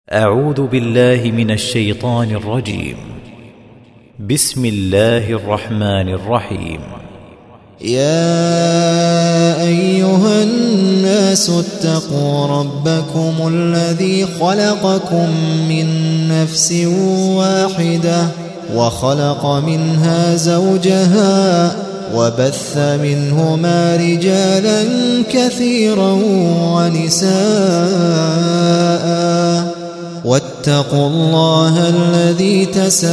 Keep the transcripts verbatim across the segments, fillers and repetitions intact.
أعوذ بالله من الشيطان الرجيم. بسم الله الرحمن الرحيم. يا أيها الناس اتقوا ربكم الذي خلقكم من نفس واحدة وخلق منها زوجها وبث منهما رجالا كثيرا ونساء واتقوا الله الذي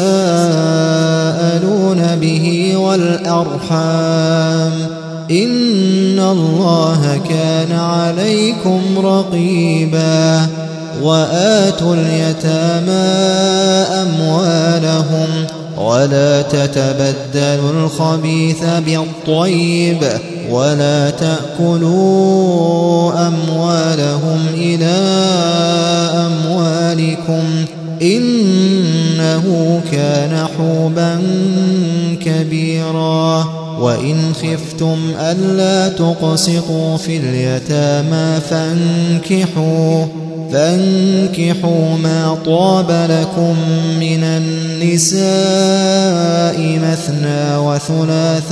تساءلون به والأرحام إن الله كان عليكم رقيبا. وآتوا اليتامى أموالهم ولا تتبدلوا الخبيث بالطيب ولا تأكلوا أموالهم إلى أموالكم إنه كان حوبا كبيرا. وإن خفتم ألا تقسطوا في اليتامى فانكحوا فانكحوا ما طاب لكم من النساء مثنى وثلاث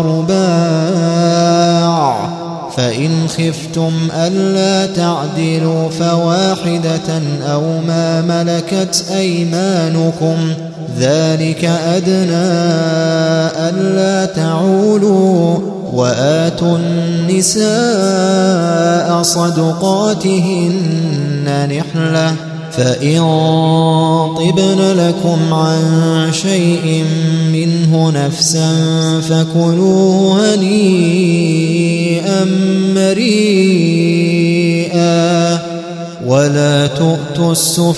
ورباع فإن خفتم ألا تعدلوا فواحدة أو ما ملكت أيمانكم ذلك أدنى ألا تعولوا. وآتوا النساء صدقاتهن نحلة فإن طبن لكم عن شيء منه نفسا فكلوه هنيئا مريئا. ولا تؤتوا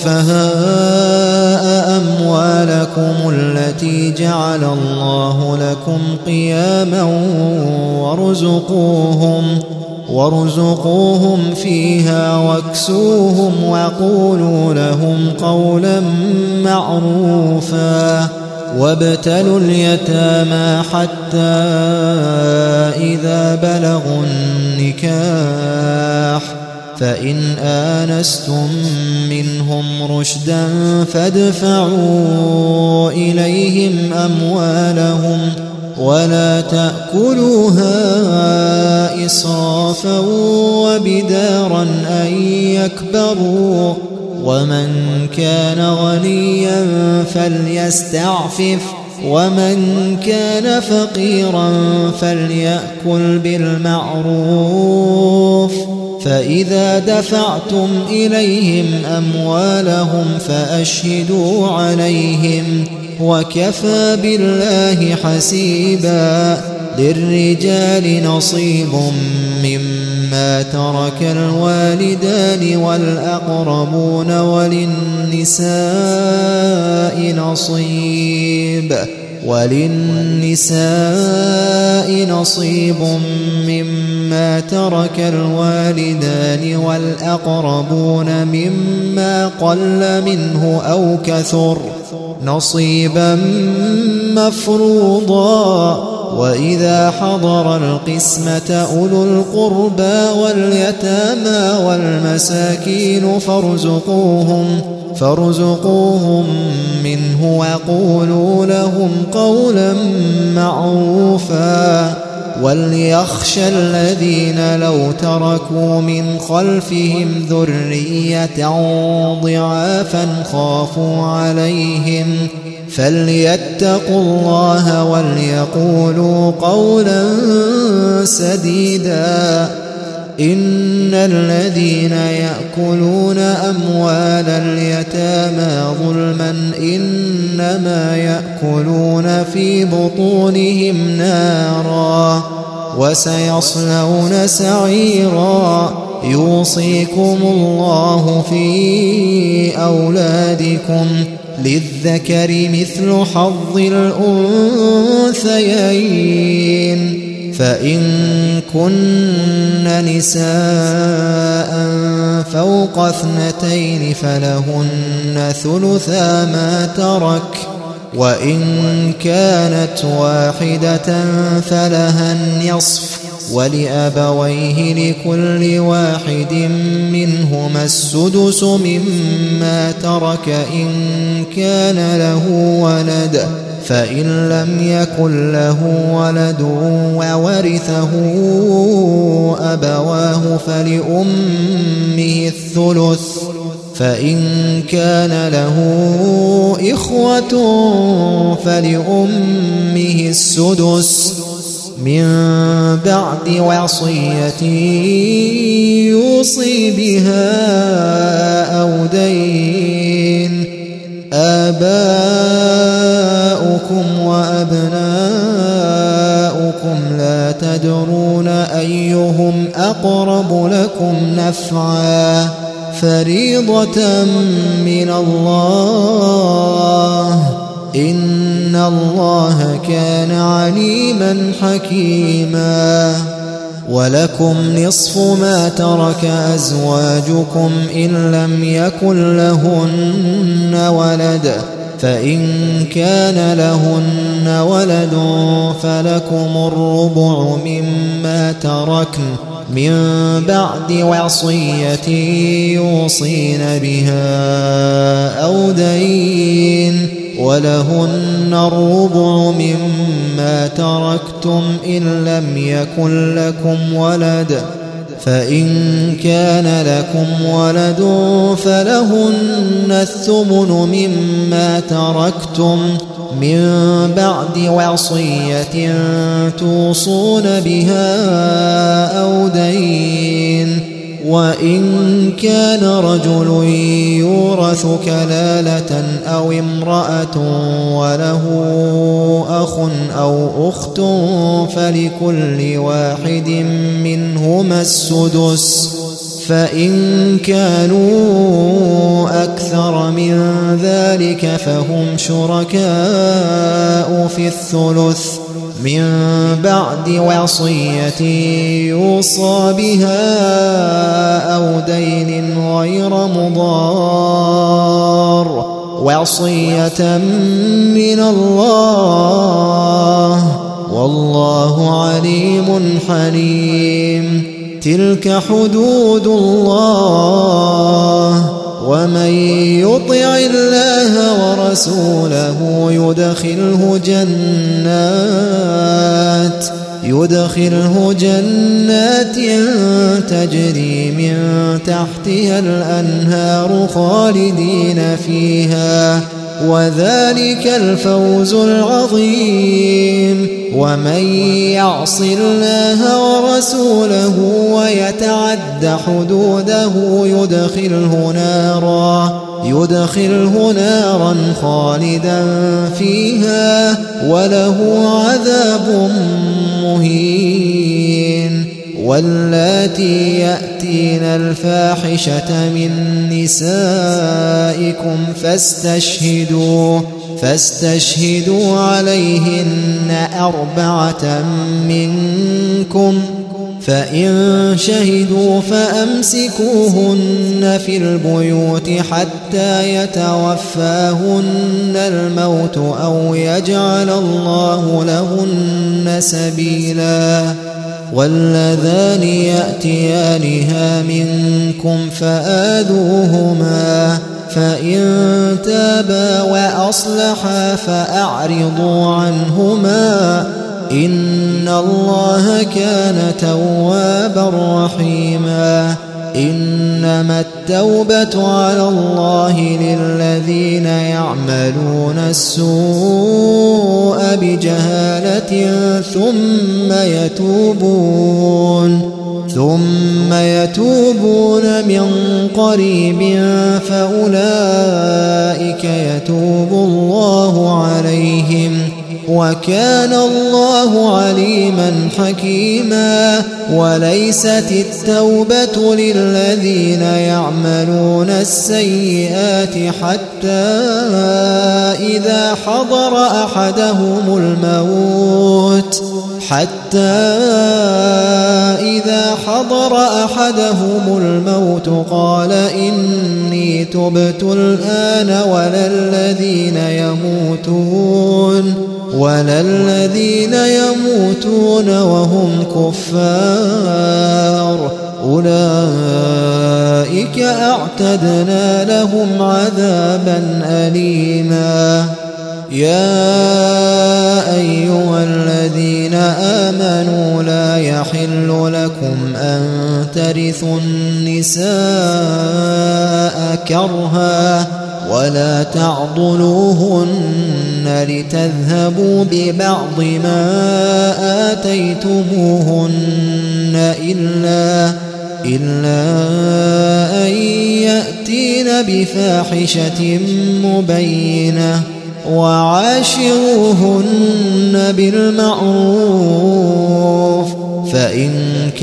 السفهاء أموالكم التي جعل الله لكم قياما وارزقوهم وارزقوهم فيها واكسوهم وقولوا لهم قولا معروفا. وابتلوا اليتامى حتى إذا بلغوا النكاح فإن آنستم منهم رشدا فادفعوا إليهم أموالهم ولا تأكلوها إسرافا وبدارا أن يكبروا. ومن كان غنيا فليستعفف ومن كان فقيرا فليأكل بالمعروف. فإذا دفعتم إليهم أموالهم فأشهدوا عليهم وكفى بالله حسيبا. للرجال نصيب مما ترك الوالدان والأقربون وللنساء نصيب وللنساء نصيب مما ترك الوالدان والأقربون مما قل منه أو كثر نصيبا مفروضا. وإذا حضر القسمة أولو القربى واليتامى والمساكين فارزقوهم فارزقوهم منه وقولوا لهم قولا معروفا. وليخشى الذين لو تركوا من خلفهم ذرية ضعافا خافوا عليهم فليتقوا الله وليقولوا قولا سديدا. إن الذين يأكلون أموال اليتامى ظلما إنما يأكلون في بطونهم نارا وسيصلون سعيرا. يوصيكم الله في أولادكم للذكر مثل حظ الأنثيين. فإن كن نساء فوق اثنتين فلهن ثلثا ما ترك وإن كانت واحدة فلها النصف ولأبويه لكل واحد منهما السدس مما ترك إن كان له ولد، فإن لم يكن له ولد وورثه أبواه فلأمه الثلث، فإن كان له إخوة فلأمه السدس من بعد وصية يوصي بها أو دين. آباؤكم وأبناؤكم لا تدرون أيهم أقرب لكم نفعا، فريضة من الله، إن الله كان عليما حكيما. ولكم نصف ما ترك أزواجكم إن لم يكن لهن ولد، فإن كان لهن ولد فلكم الربع مما تركن من بعد وصية يوصين بها أو دين، ولهن الربع مما تركتم إن لم يكن لكم ولد، فإن كان لكم ولد فلهن الثمن مما تركتم من بعد وصية توصون بها أو دين. وإن كان رجل يورث كلالة أو امرأة وله أخ أو أخت فلكل واحد منهما السدس، فإن كانوا أكثر من ذلك فهم شركاء في الثلث من بعد وصية يوصى بها أو دين غير مضار، وصية من الله، والله عليم حليم. تلك حدود الله، ومن يطع الله ورسوله يدخله جنات يدخله جنات تجري من تحتها الأنهار خالدين فيها، وذلك الفوز العظيم. ومن يعص الله ورسوله ويتعد حدوده يدخله نارا يدخله نارا خالدا فيها وله عذاب مهين. واللاتي يأتين الفاحشة من نسائكم فاستشهدوا فاستشهدوا عليهن أربعة منكم، فإن شهدوا فأمسكوهن في البيوت حتى يتوفاهن الموت أو يجعل الله لهن سبيلا. واللذان يأتيانها منكم فآذوهما، فإن تابا وأصلحا فأعرضوا عنهما، إن الله كان توابا رحيما. إنما التوبة على الله للذين يعملون السوء بجهالة ثم يتوبون ثم يتوبون من قريب فأولئك يتوب الله عليهم، وكان الله عليما حكيما. وليست التوبة للذين يعملون السيئات حتى إذا حضر أحدهم الموت حتى إذا حضر أحدهم الموت قال إني تبت الآن ولا الذين يموتون ولا الذين يموتون وهم كفار أولئك أعتدنا لهم عذابا أليما. يا أيها الذين آمنوا لا يحل لكم أن ترثوا النساء كرها ولا تعضلوهن لتذهبوا ببعض ما آتيتموهن إلا, إلا أن يأتين بفاحشة مبينة وعاشروهن بالمعروف فإن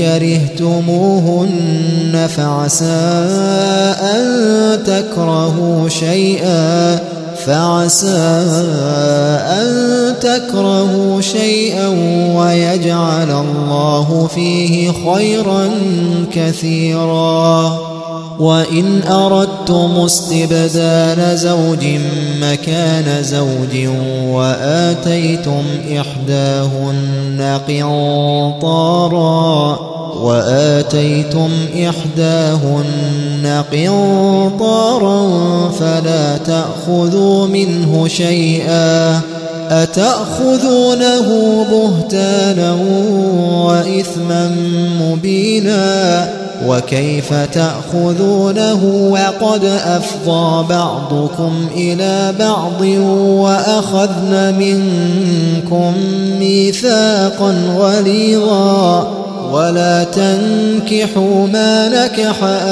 كرهتموهن فعسى أن تكرهوا شيئا فعسى أن تكرهوا شيئا ويجعل الله فيه خيرا كثيرا. وإن أردتم استبدال زوج مكان زوج وآتيتم إحداهن قنطارا وآتيتم إحداهن قنطارا فلا تأخذوا منه شيئا أتأخذونه بهتانا وإثما مبينا وكيف تأخذونه وقد أفضى بعضكم إلى بعض وأخذن منكم ميثاقا غليظا ولا تنكحوا ما نكح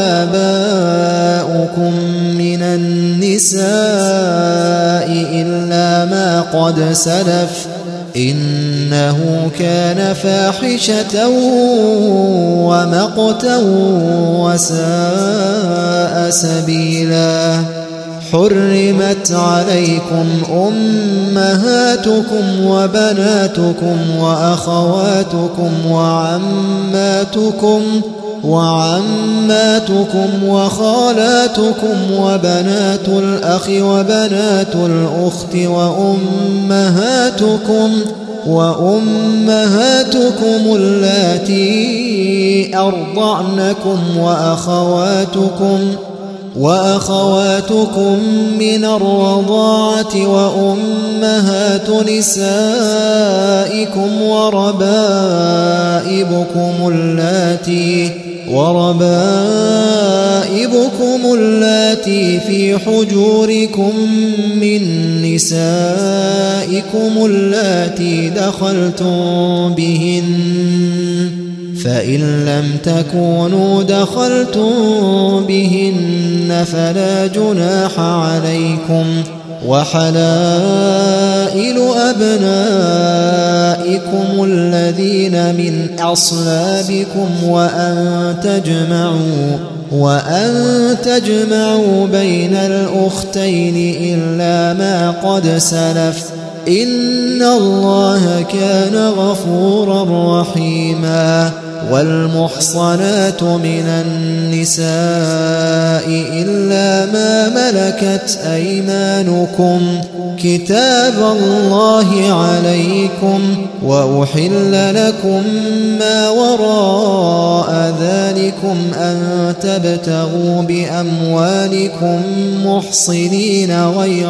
آباؤكم من النساء إلا ما قد سلف إنه كان فاحشة ومقتا وساء سبيلا. حرمت عليكم أمهاتكم وبناتكم وأخواتكم وعماتكم وعماتكم وخالاتكم وبنات الأخ وبنات الأخت وأمهاتكم وأمهاتكم اللاتي أرضعنكم وأخواتكم وأخواتكم من الرضاعة وأمهات نسائكم وربائبكم اللاتي وربائبكم اللاتي في حجوركم من نسائكم اللاتي دخلتم بهن فإن لم تكونوا دخلتم بهن فلا جناح عليكم وحلائل أبنائكم الذين من أصلابكم وأن تجمعوا وأن تجمعوا بين الأختين إلا ما قد سلف إن الله كان غفورا رحيما. والمحصنات من النساء إلا ما ملكت أيمانكم كتاب الله عليكم وأحل لكم ما وراء ذلكم أن تبتغوا بأموالكم محصنين غير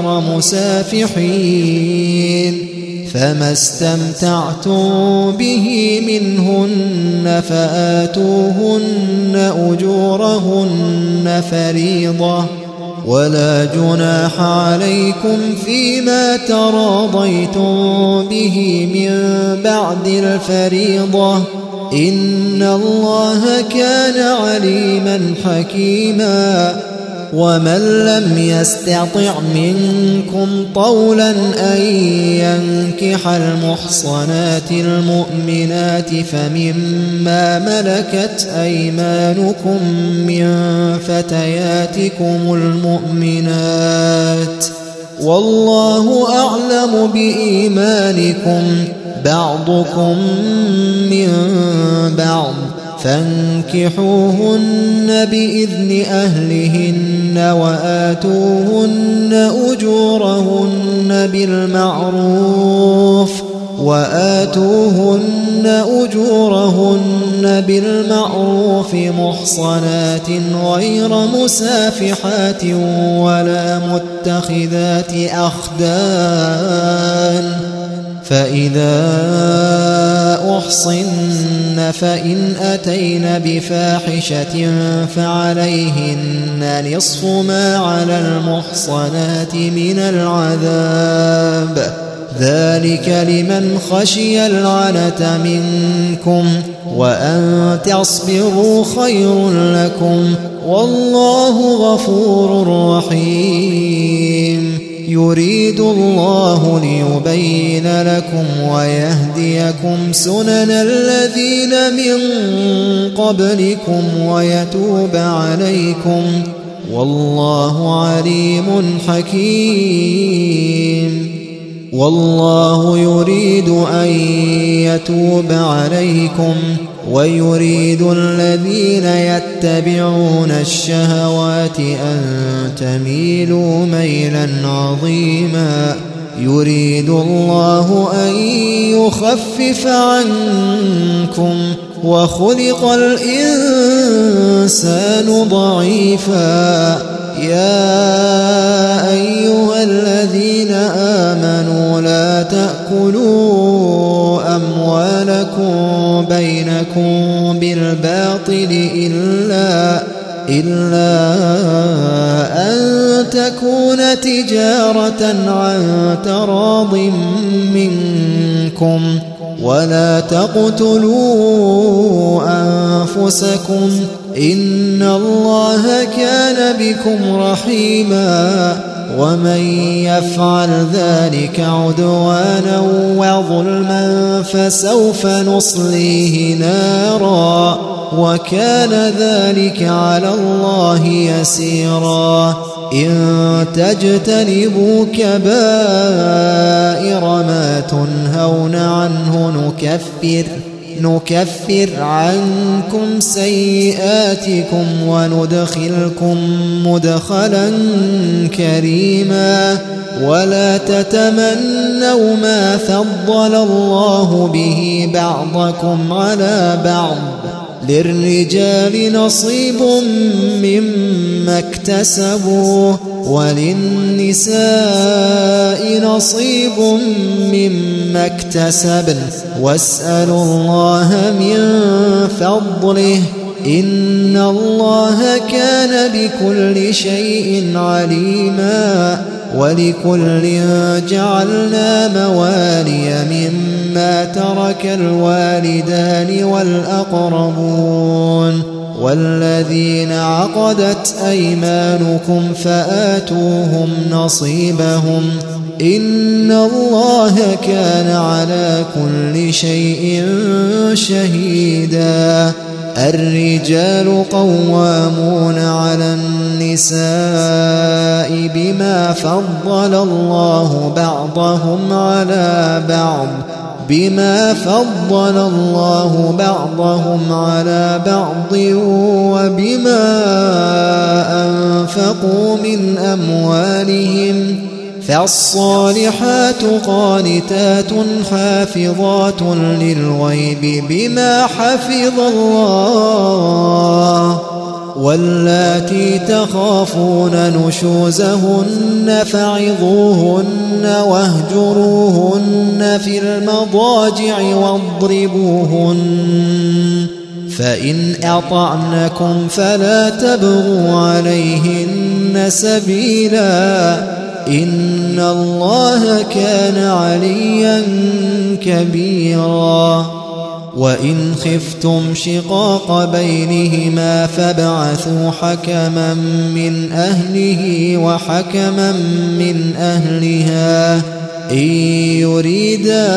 مسافحين فما استمتعتم به منهن فآتوهن أجورهن فريضة ولا جناح عليكم فيما تراضيتم به من بعد الفريضة إن الله كان عليما حكيما. ومن لم يستطع منكم طولا أن ينكح المحصنات المؤمنات فمما ملكت أيمانكم من فتياتكم المؤمنات والله أعلم بإيمانكم بعضكم من بعض فانكحوهن بإذن أهلهن وآتوهن أجورهن بالمعروف وآتوهن أجورهن بالمعروف محصنات غير مسافحات ولا متخذات أخدان فإذا أحصن فإن أتين بفاحشة فعليهن نصف ما على المحصنات من العذاب ذلك لمن خشي العنة منكم وأن تصبروا خير لكم والله غفور رحيم يريد الله ليبين لكم ويهديكم سنن الذين من قبلكم ويتوب عليكم والله عليم حكيم والله يريد أن يتوب عليكم ويريد الذين يتبعون الشهوات أن تميلوا ميلا عظيما يريد الله أن يخفف عنكم وخلق الإنسان ضعيفا يا أيها الذين آمنوا لا تأكلوا أموالكم بينكم بالباطل إلا إلا أن تكون تجارة عن تراض منكم ولا تقتلوا أنفسكم إن الله كان بكم رحيما ومن يفعل ذلك عدوانا وظلما فسوف نصليه نارا وكان ذلك على الله يسيرا إن تجتنبوا كبائر ما تنهون عنه نكفر نكفر عنكم سيئاتكم وندخلكم مدخلا كريما ولا تتمنوا ما فضل الله به بعضكم على بعض للرجال نصيب مما اكتسبوا وللنساء نصيب مما اكتسبن واسألوا الله من فضله إن الله كان بكل شيء عليما ولكل جعلنا موالي مما ترك الوالدان والأقربون والذين عقدت أيمانكم فآتوهم نصيبهم إن الله كان على كل شيء شهيدا الرجال قوامون على النساء بما فضل الله بعضهم على بعض بما فضل الله بعضهم على بعض وبما أنفقوا من أموالهم فالصالحات قانتات حافظات للغيب بما حفظ الله واللاتي تخافون نشوزهن فعظوهن واهجروهن في المضاجع واضربوهن فإن أطعنكم فلا تبغوا عليهن سبيلا إن الله كان عليا كبيرا وإن خفتم شقاق بينهما فابعثوا حكما من أهله وحكما من أهلها إن يريدا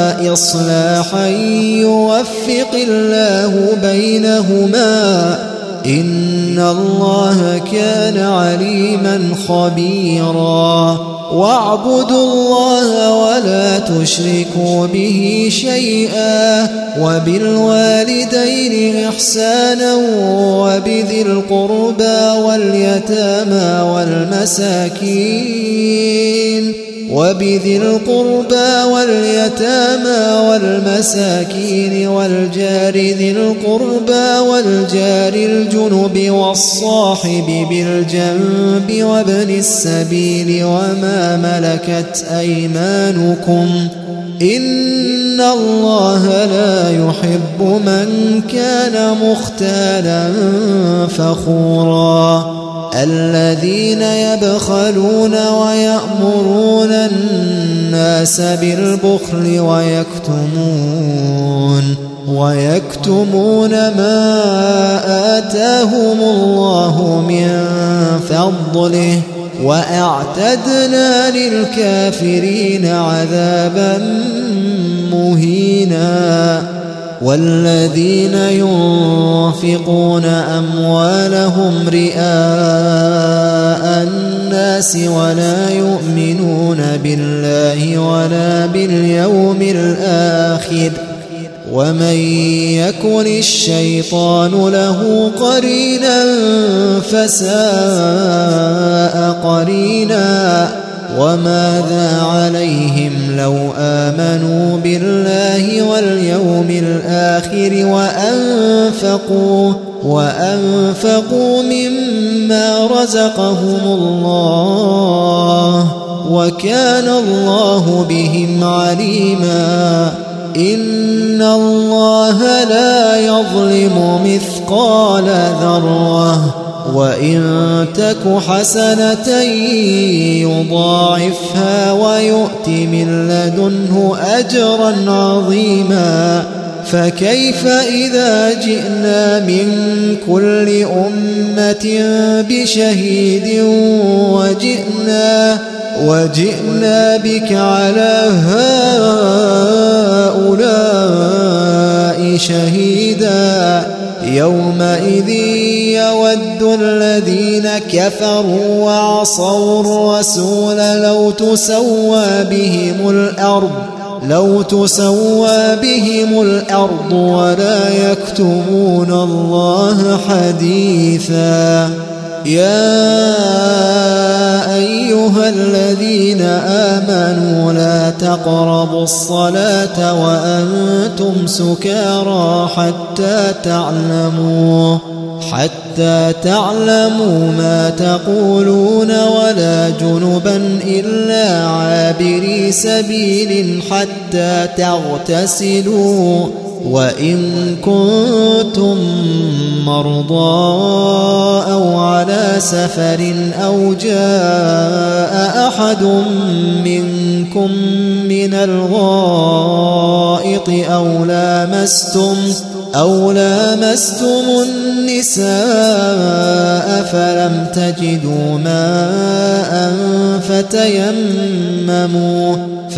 إصلاحا يوفق الله بينهما إن الله كان عليما خبيرا واعبدوا الله ولا تشركوا به شيئا وبالوالدين إحسانا وبذي القربى واليتامى والمساكين وبذي القربى واليتامى والمساكين والجار ذي القربى والجار الجنب والصاحب بالجنب وابن السبيل وما ملكت أيمانكم إن الله لا يحب من كان مختالا فخورا الذين يبخلون ويأمرون الناس بالبخل ويكتمون ويكتمون ما آتاهم الله من فضله وأعتدنا للكافرين عذابا مهينا والذين ينفقون أموالهم رئاء الناس ولا يؤمنون بالله ولا باليوم الآخر ومن يكن الشيطان له قرينا فساء قرينا وماذا عليهم لو آمنوا بالله واليوم الآخر وأنفقوا وأنفقوا مما رزقهم الله وكان الله بهم عليما إن الله لا يظلم مثقال ذرة وإن تك حسنة يضاعفها ويؤت من لدنه أجرا عظيما فكيف إذا جئنا من كل أمة بشهيد وجئنا وجئنا بك على هؤلاء شهيدا يومئذ يود الذين كفروا وعصوا الرسول لو تسوى بهم الأرض لو تسوى بهم الأرض ولا يكتمون الله حديثا يا أيها الذين آمنوا لا تقربوا الصلاة وأنتم سكارى حتى تعلموا حتى تعلموا ما تقولون ولا جنبا إلا عابري سبيل حتى تغتسلوا وإن كنتم مرضى أو على سفر أو جاء أحد منكم من الغائط أو لامستم أو لامستم النساء فلم تجدوا ماء فتيمموا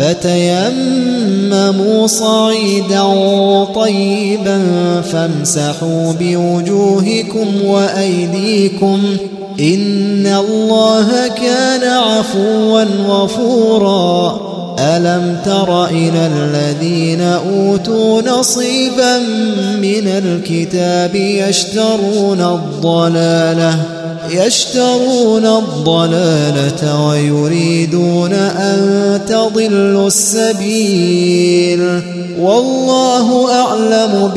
فتيمموا صعيدا طيبا فامسحوا بوجوهكم وأيديكم إن الله كان عفوا غفورا ألم تر إلى الذين أوتوا نصيبا من الكتاب يشترون الضلالة يشترون الضلالة ويريدون أن تضلوا السبيل والله أعلم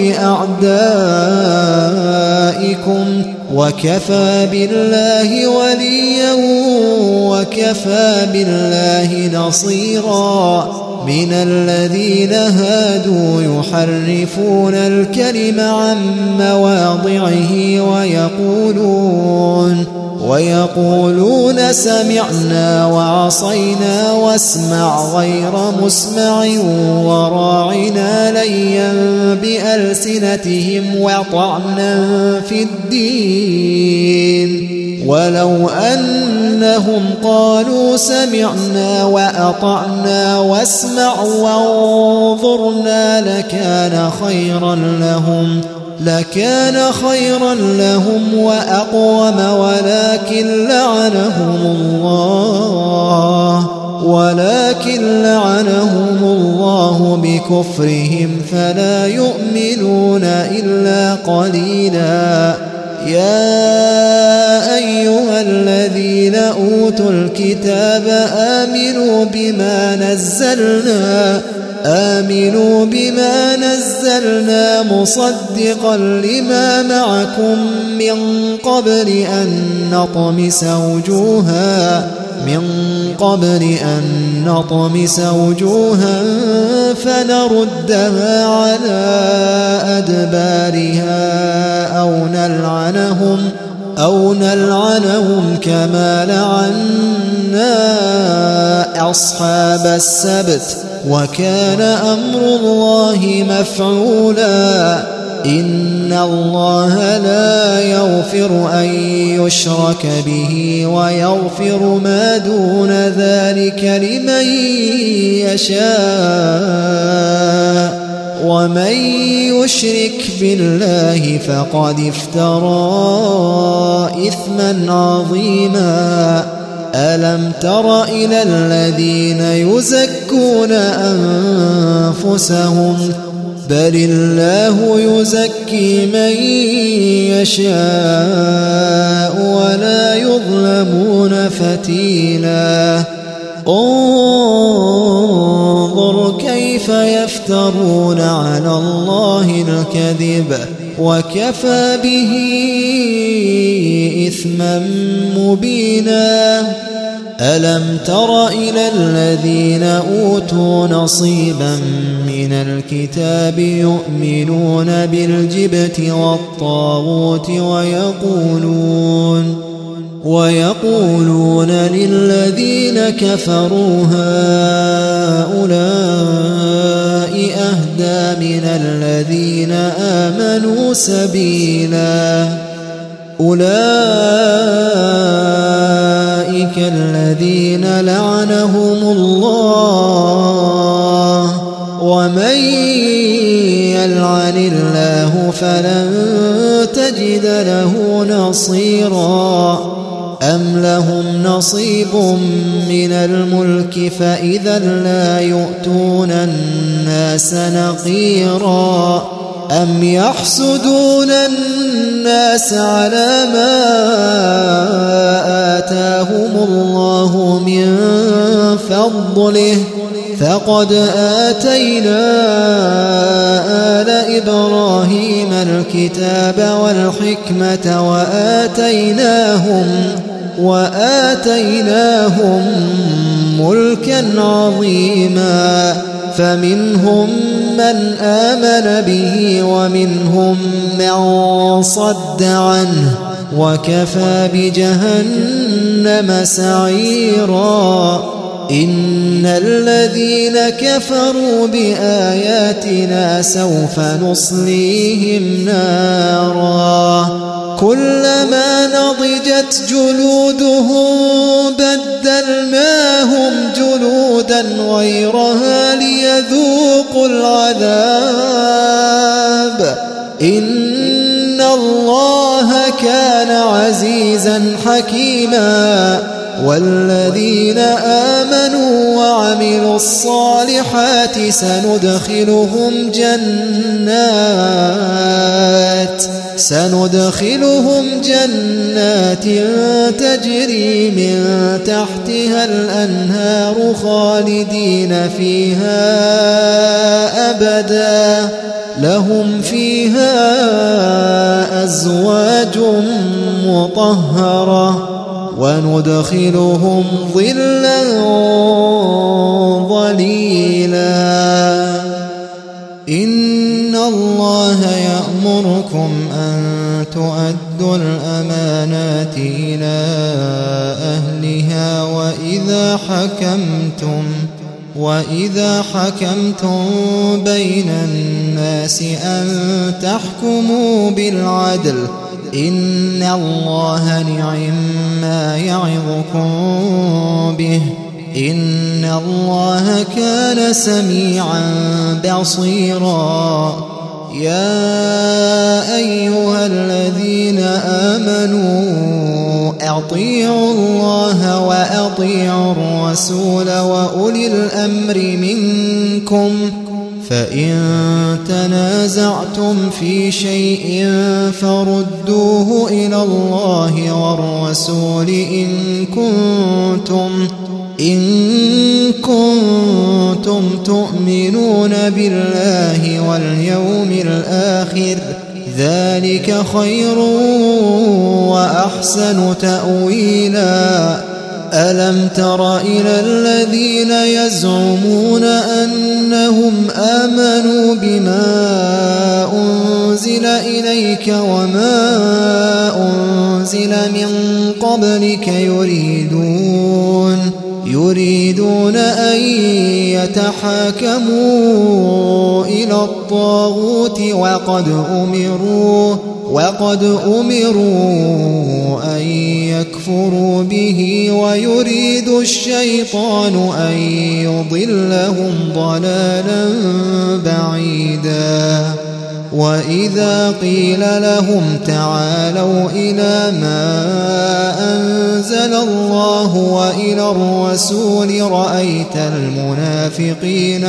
بأعدائكم وكفى بالله وليا وكفى بالله نصيرا من الذين هادوا يحرفون الكلم عن مواضعه ويقولون ويقولون سمعنا وعصينا واسمع غير مسمع وراعنا ليا بألسنتهم وطعنا في الدين ولو أنهم قالوا سمعنا وأطعنا واسمع وانظرنا لكان خيرا لهم لكان خيرا لهم وأقوم ولكن لعنهم الله ولكن لعنهم الله بكفرهم فلا يؤمنون إلا قليلا. يا أيها الذين أوتوا الكتاب آمنوا بما نزلنا آمنوا بما نزلنا مصدقا لما معكم من قبل أن نطمس وجوها من قبل أن نطمس وجوها فنردها على أدبارها أو نلعنهم أو نلعنهم كما لعنا أصحاب السبت وكان أمر الله مفعولا. إن الله لا يغفر أن يشرك به ويغفر ما دون ذلك لمن يشاء ومن يشرك بالله فقد افترى إثما عظيما. ألم تر إلى الذين يزكون أنفسهم بل الله يزكي من يشاء ولا يظلمون فتيلا. انظر كيف يفترون على الله الكذب وكفى به إثما مبينا. ألم تر إلى الذين أوتوا نصيبا من الكتاب يؤمنون بالجبت والطاغوت ويقولون ويقولون للذين كفروا هؤلاء أهدى من الذين آمنوا سبيلا. أولئك الذين لعنهم الله ومن يلعن الله فلن تجد له نصيرا. أم لهم نصيب من الملك فإذا لا يؤتون الناس نقيرا. أم يحسدون الناس على ما آتاهم الله من فضله فقد آتينا آل إبراهيم الكتاب والحكمة وآتيناهم وآتيناهم ملكا عظيما. فمنهم من آمن به ومنهم من صد عنه وكفى بجهنم سعيرا. إن الذين كفروا بآياتنا سوف نصليهم نارا كلما نضجت جلودهم بدلناهم جلودا غيرها ليذوقوا العذاب إن الله كان عزيزا حكيما. والذين آمنوا وعملوا الصالحات سندخلهم جنات سندخلهم جنات تجري من تحتها الأنهار خالدين فيها أبدا لهم فيها أزواج مطهرة وندخلهم ظلا ظليلا. إن الله يأمركم أن تؤدوا الأمانات إلى أهلها وإذا حكمتم وإذا حكمتم بين الناس أن تحكموا بالعدل إن الله نعم ما يعظكم به إن الله كان سميعا بصيرا. يا أيها الذين آمنوا أطيعوا الله وأطيعوا الرسول وأولي الأمر منكم فإن تنازعتم في شيء فردوه إلى الله والرسول إن كنتم إن كنتم تؤمنون بالله واليوم الآخر ذلك خير وأحسن تأويلا ألم تر إلى الذين يزعمون أنهم آمنوا بما أنزل إليك وما أنزل من قبلك يريدون يريدون أن يتحاكموا إلى الطاغوت وقد أمروا وقد أمروا أن يكفروا به ويريد الشيطان أن يضلهم ضلالا بعيدا وإذا قيل لهم تعالوا إلى ما أنزل الله وإلى الرسول رأيت المنافقين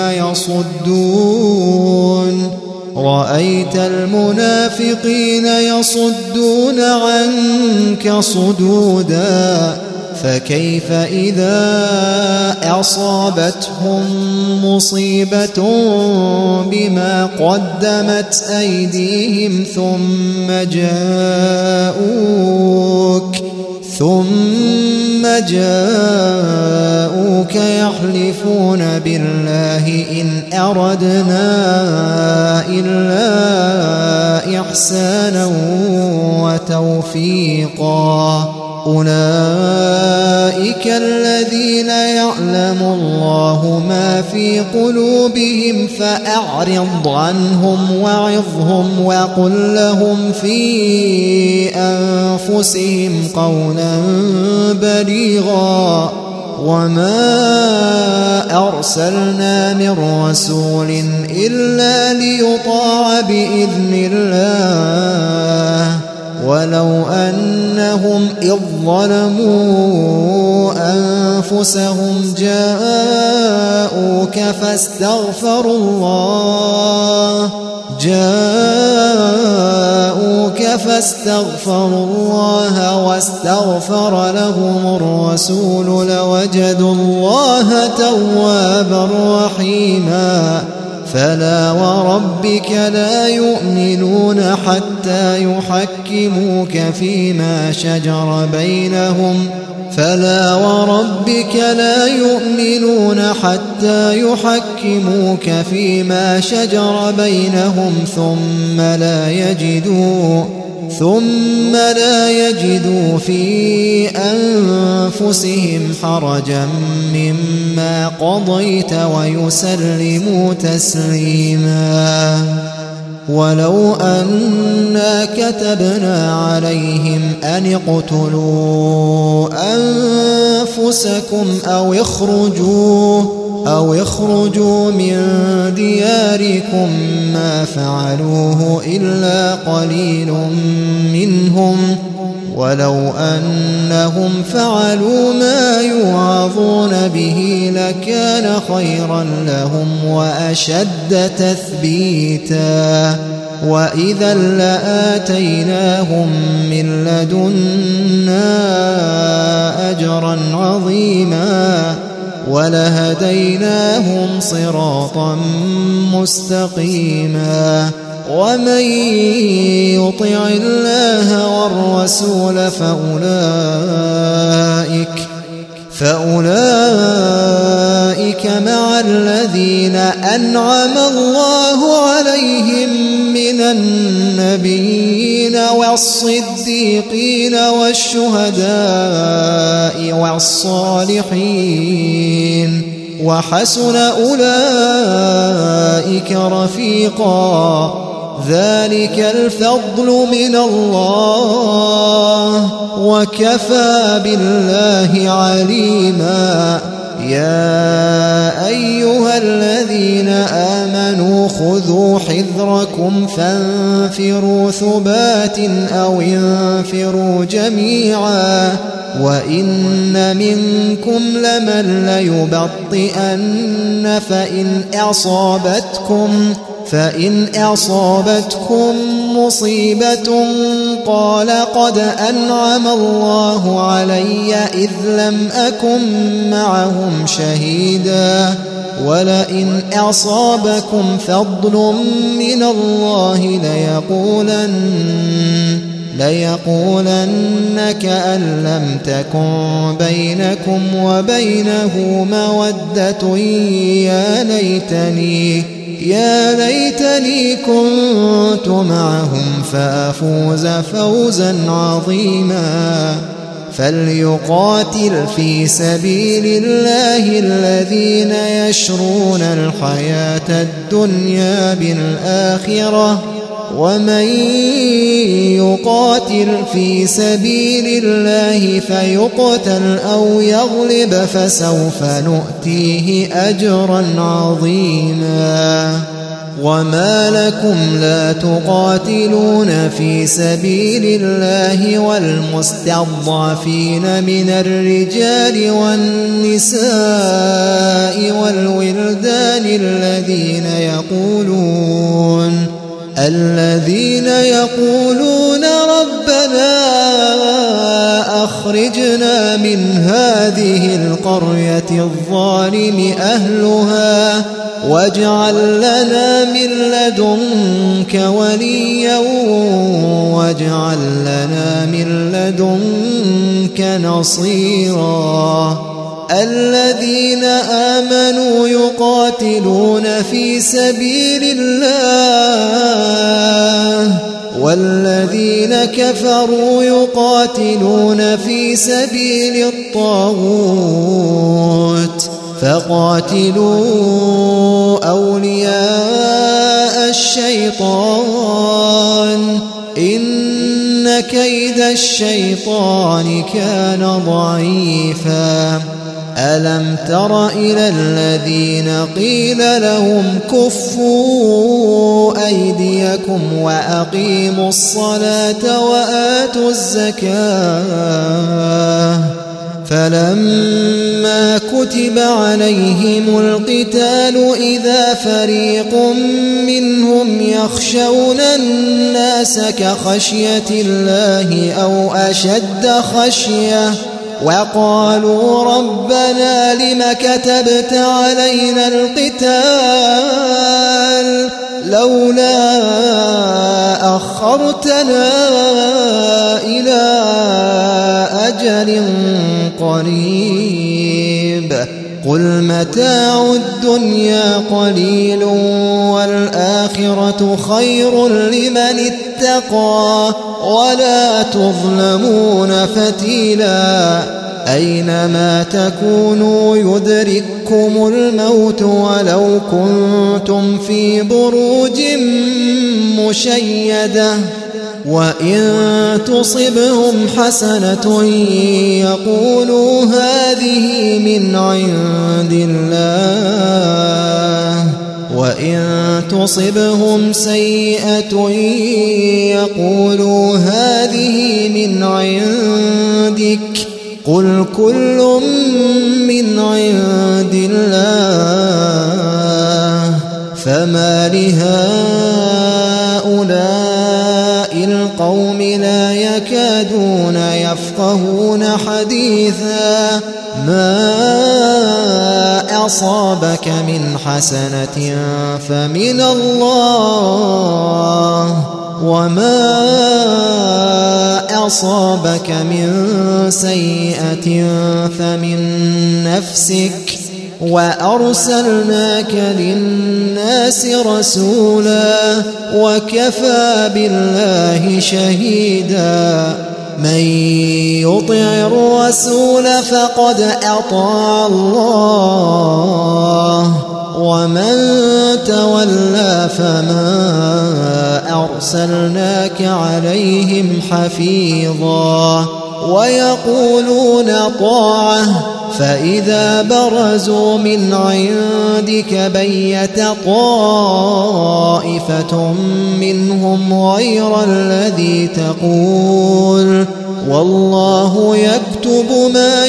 يصدون رأيت المنافقين يصدون عنك صدودا فكيف إذا أصابتهم مصيبة بما قدمت أيديهم ثم جاءوك ثم جاءوك يحلفون بالله إن أردنا إلا إحسانا وتوفيقا أولئك الذين يعلم الله ما في قلوبهم فأعرض عنهم وعظهم وقل لهم في أنفسهم قولا بليغا وما أرسلنا من رسول إلا ليطاع بإذن الله ولو أنهم إذ ظلموا أنفسهم جاءوك فاستغفروا الله جاءوك فاستغفروا الله واستغفر لهم الرسول لوجدوا الله توابا رحيما فلا وربك لا يؤمنون حتى يحكموك فيما شجر بينهم فلا وربك لا يؤمنون حتى يحكموك فيما شجر بينهم ثم لا يجدوا ثم لا يجدوا في أنفسهم حرجا مما قضيت ويسلموا تسليما ولو أنا كتبنا عليهم أن اقتلوا أنفسكم أو اخرجوا أو اخرجوا من دياركم ما فعلوه إلا قليل منهم ولو أنهم فعلوا ما يوعظون به لكان خيرا لهم وأشد تثبيتا وإذا لآتيناهم من لدنا أجرا عظيما ولهديناهم صراطا مستقيما ومن يطع الله والرسول فأولئك فأولئك مع الذين أنعم الله عليهم من النبيين والصديقين والشهداء والصالحين وحسن أولئك رفيقا ذلك الفضل من الله وكفى بالله عليما يا أيها الذين آمنوا خذوا حذركم فانفروا ثبات أو انفروا جميعا وإن منكم لمن ليبطئن فإن أصابتكم فإن أصابتكم مصيبة قال قد أنعم الله علي إذ لم أكن معهم شهيدا ولئن أصابكم فضل من الله ليقولن ليقولن كأن لم تكن بينكم وبينه مودة يا ليتني يا ليتني كنت معهم فأفوز فوزا عظيما فليقاتل في سبيل الله الذين يشرون الحياة الدنيا بالآخرة ومن يقاتل في سبيل الله فيقتل أو يغلب فسوف نؤتيه أجرا عظيما وما لكم لا تقاتلون في سبيل الله والمستضعفين من الرجال والنساء والولدان الذين يقولون الذين يقولون ربنا أخرجنا من هذه القرية الظالم أهلها واجعل لنا من لدنك وليا واجعل لنا من لدنك نصيرا الذين آمنوا يقاتلون في سبيل الله والذين كفروا يقاتلون في سبيل الطاغوت فقاتلوا أولياء الشيطان إن كيد الشيطان كان ضعيفا ألم تر إلى الذين قيل لهم كفوا أيديكم وأقيموا الصلاة وآتوا الزكاة فلما كتب عليهم القتال إذا فريق منهم يخشون الناس كخشية الله أو أشد خشية وقالوا ربنا لم كتبت علينا القتال لولا أخرتنا إلى أجل قريب قل متاع الدنيا قليل والآخرة خير لمن اتقى ولا تظلمون فتيلا أينما تكونوا يدرككم الموت ولو كنتم في بروج مشيدة وإن تصبهم حسنة يقولوا هذه من عند الله وإن تصبهم سيئة يقولوا هذه من عندك قل كل من عند الله فما لهؤلاء القوم لا يكادون يفقهون حديثا ما أصابك من حسنة فمن الله وما أصابك من سيئة فمن نفسك وأرسلناك للناس رسولا وكفى بالله شهيدا من يطع الرسول فقد أطاع الله ومن تولى فما أرسلناك عليهم حفيظا ويقولون طاعة فإذا برزوا من عندك بيت طائفة منهم غير الذي تقول والله يكتب ما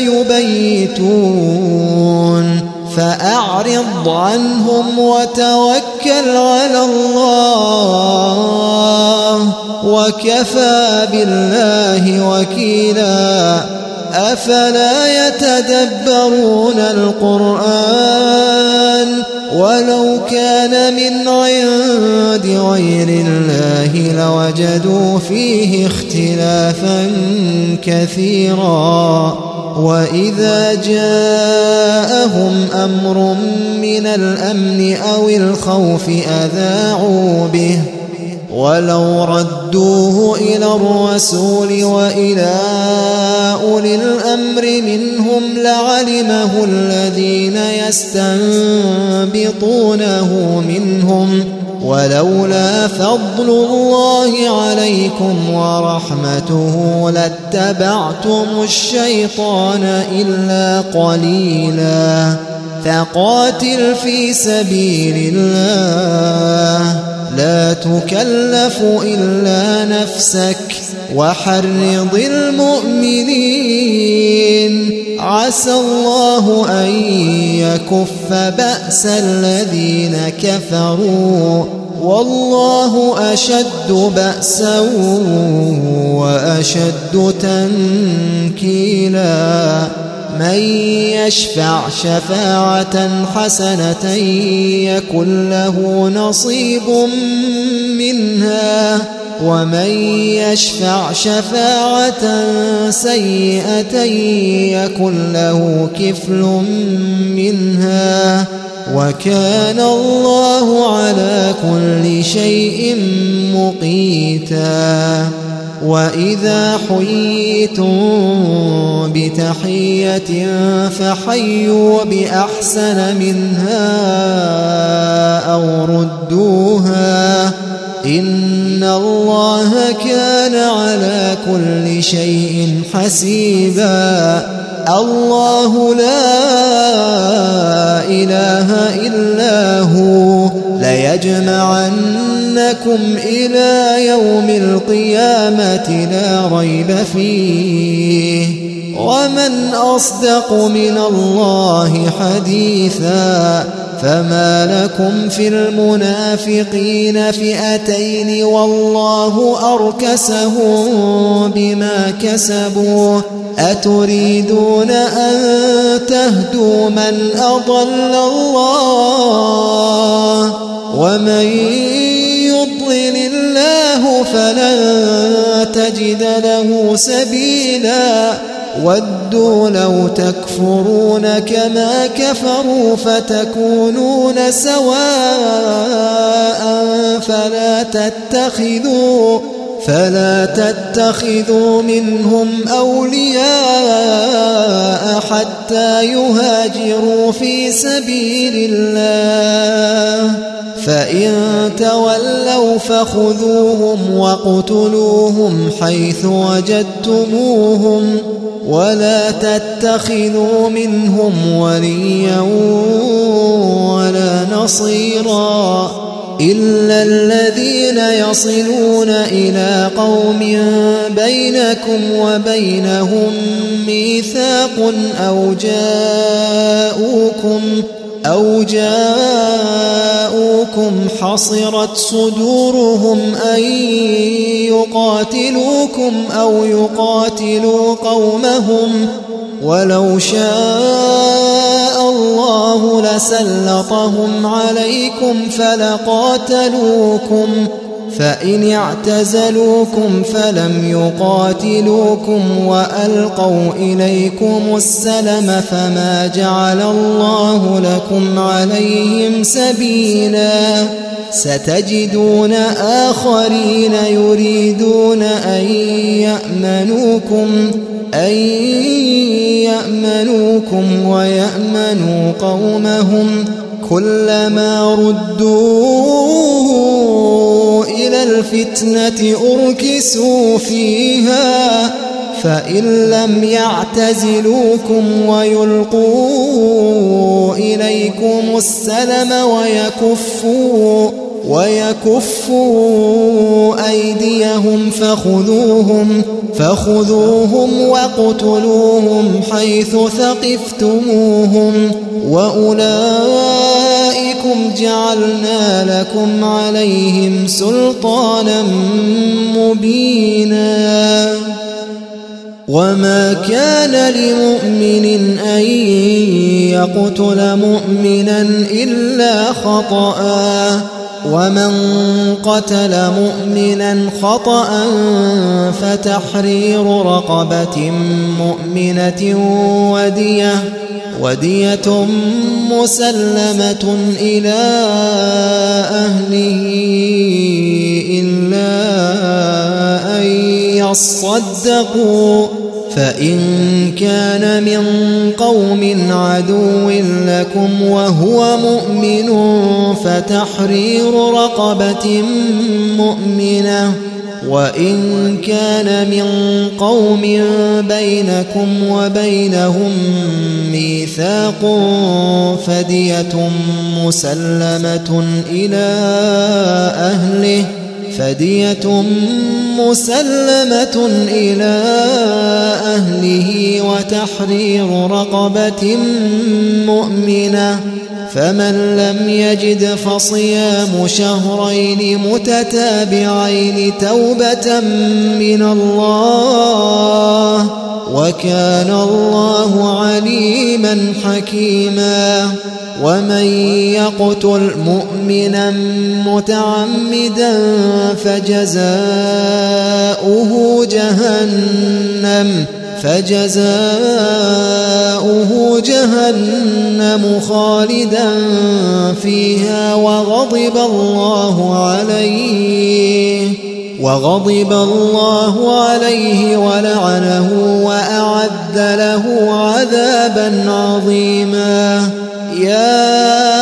يبيتون فأعرض عنهم وتوكل على الله وكفى بالله وكيلا أفلا يتدبرون القرآن ولو كان من عند غير الله لوجدوا فيه اختلافا كثيرا وإذا جاءهم أمر من الأمن أو الخوف أذاعوا به ولو ردوه إلى الرسول وإلى أولي الأمر منهم لعلمه الذين يستنبطونه منهم ولولا فضل الله عليكم ورحمته لاتبعتم الشيطان إلا قليلا فقاتل في سبيل الله لا تكلف إلا نفسك وحرض المؤمنين عسى الله أن يكف بأس الذين كفروا والله أشد بأسا وأشد تنكيلا من يشفع شفاعة حسنة يكن له نصيب منها ومن يشفع شفاعة سيئة يكن له كفل منها وكان الله على كل شيء مقيتا وإذا حييتم بتحية فحيوا بأحسن منها أو ردوها إن الله كان على كل شيء حسيبا الله لا إله إلا هو ليجمعنكم إلى يوم القيامة لا ريب فيه ومن أصدق من الله حديثا فما لكم في المنافقين فئتين والله أركسهم بما كسبوا أتريدون أن تهدوا من أضل الله ومن يضلل الله فلن تجد له سبيلا ودوا لو تكفرون كما كفروا فتكونون سواء فلا تتخذوا فلا تتخذوا منهم أولياء حتى يهاجروا في سبيل الله فإن تولوا فخذوهم وقتلوهم حيث وجدتموهم ولا تتخذوا منهم وليا ولا نصيرا إلا الذين يصلون إلى قوم بينكم وبينهم ميثاق أو جاءوكم أو جاءوكم حصرت صدورهم أن يقاتلوكم أو يقاتلوا قومهم ولو شاء الله لسلطهم عليكم فلقاتلوكم فإن اعتزلوكم فلم يقاتلوكم وألقوا إليكم السلم فما جعل الله لكم عليهم سبيلا ستجدون آخرين يريدون أن يأمنوكم أن يأمنوكم ويأمنوا قومهم كلما ردوا إلى الفتنة أركسوا فيها فإن لم يعتزلوكم ويلقوا إليكم السلم ويكفوا ويكفوا أيديهم فخذوهم فخذوهم واقتلوهم حيث ثقفتموهم وأولئكم جعلنا لكم عليهم سلطانا مبينا. وما كان لمؤمن أن يقتل مؤمنا إلا خطأ ومن قتل مؤمنا خطأ فتحرير رقبة مؤمنة ودية ودية مسلمة إلى أهله إلا أن يصدقوا فإن كان من قوم عدو لكم وهو مؤمن فتحرير رقبة مؤمنة وإن كان من قوم بينكم وبينهم ميثاق فدية مسلمة إلى أهله فدية مسلمة إلى أهله وتحرير رقبة مؤمنة فمن لم يجد فصيام شهرين متتابعين توبة من الله وكان الله عليما حكيما. ومن يقتل مؤمنا متعمدا فجزاؤه جهنم فجزاؤه جهنم خالدا فيها وغضب الله عليه وغضب الله عليه ولعنه وأعد له عذابا عظيما. يا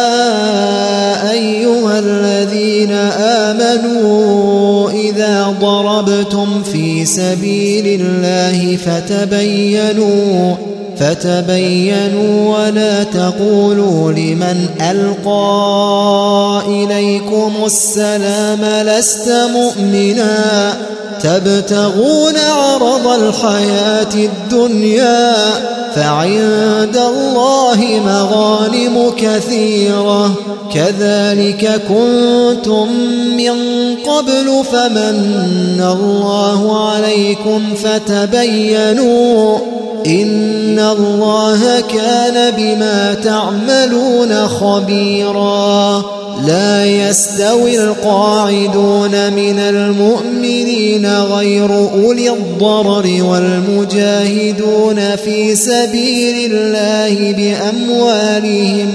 أيها الذين آمنوا إذا ضربتم في سبيل الله فتبينوا فتبينوا ولا تقولوا لمن ألقى إليكم السلام لست مؤمنا تبتغون عرض الحياة الدنيا فعند الله مغانم كثيرة كذلك كنتم من قبل فمن الله عليكم فتبينوا إن الله كان بما تعملون خبيرا. لا يستوي القاعدون من المؤمنين غير أولي الضرر والمجاهدون في سبيل الله بأموالهم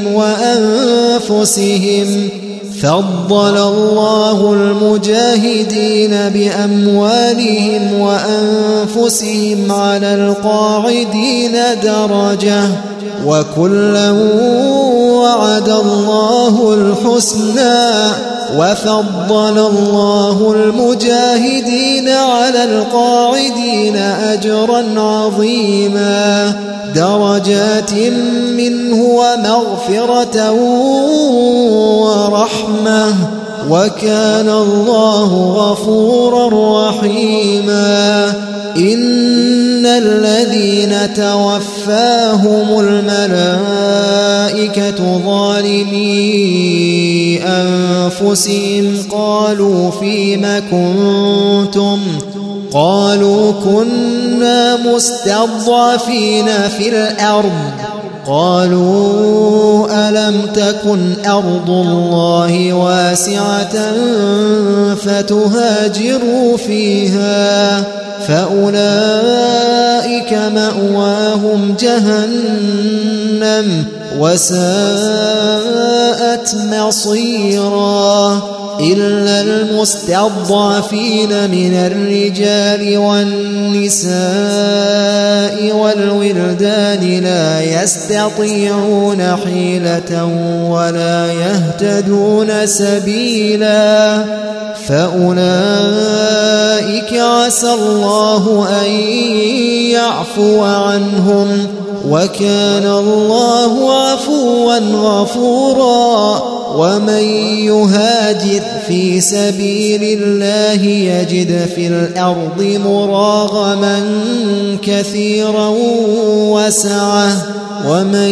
وأنفسهم فضل الله المجاهدين بأموالهم وأنفسهم على القاعدين درجة وكلا وعد الله الحسنى وفضل الله المجاهدين على القاعدين أجرا عظيما درجات منه ومغفرة ورحمة وكان الله غفورا رحيما. إن الذين توفاهم الملائكة ظالمي أنفسهم قالوا فيم كنتم قالوا كنا مستضعفين في الأرض قالوا ألم تكن أرض الله واسعة فتهاجروا فيها فأولئك مأواهم جهنم وساءت مصيرا إلا المستضعفين من الرجال والنساء والولدان لا يستطيعون حيلة ولا يهتدون سبيلا فأولئك عسى الله أن يعفو عنهم وكان الله عفوا غفورا ومن يهاجر في سبيل الله يجد في الأرض مراغما كثيرا وسعة ومن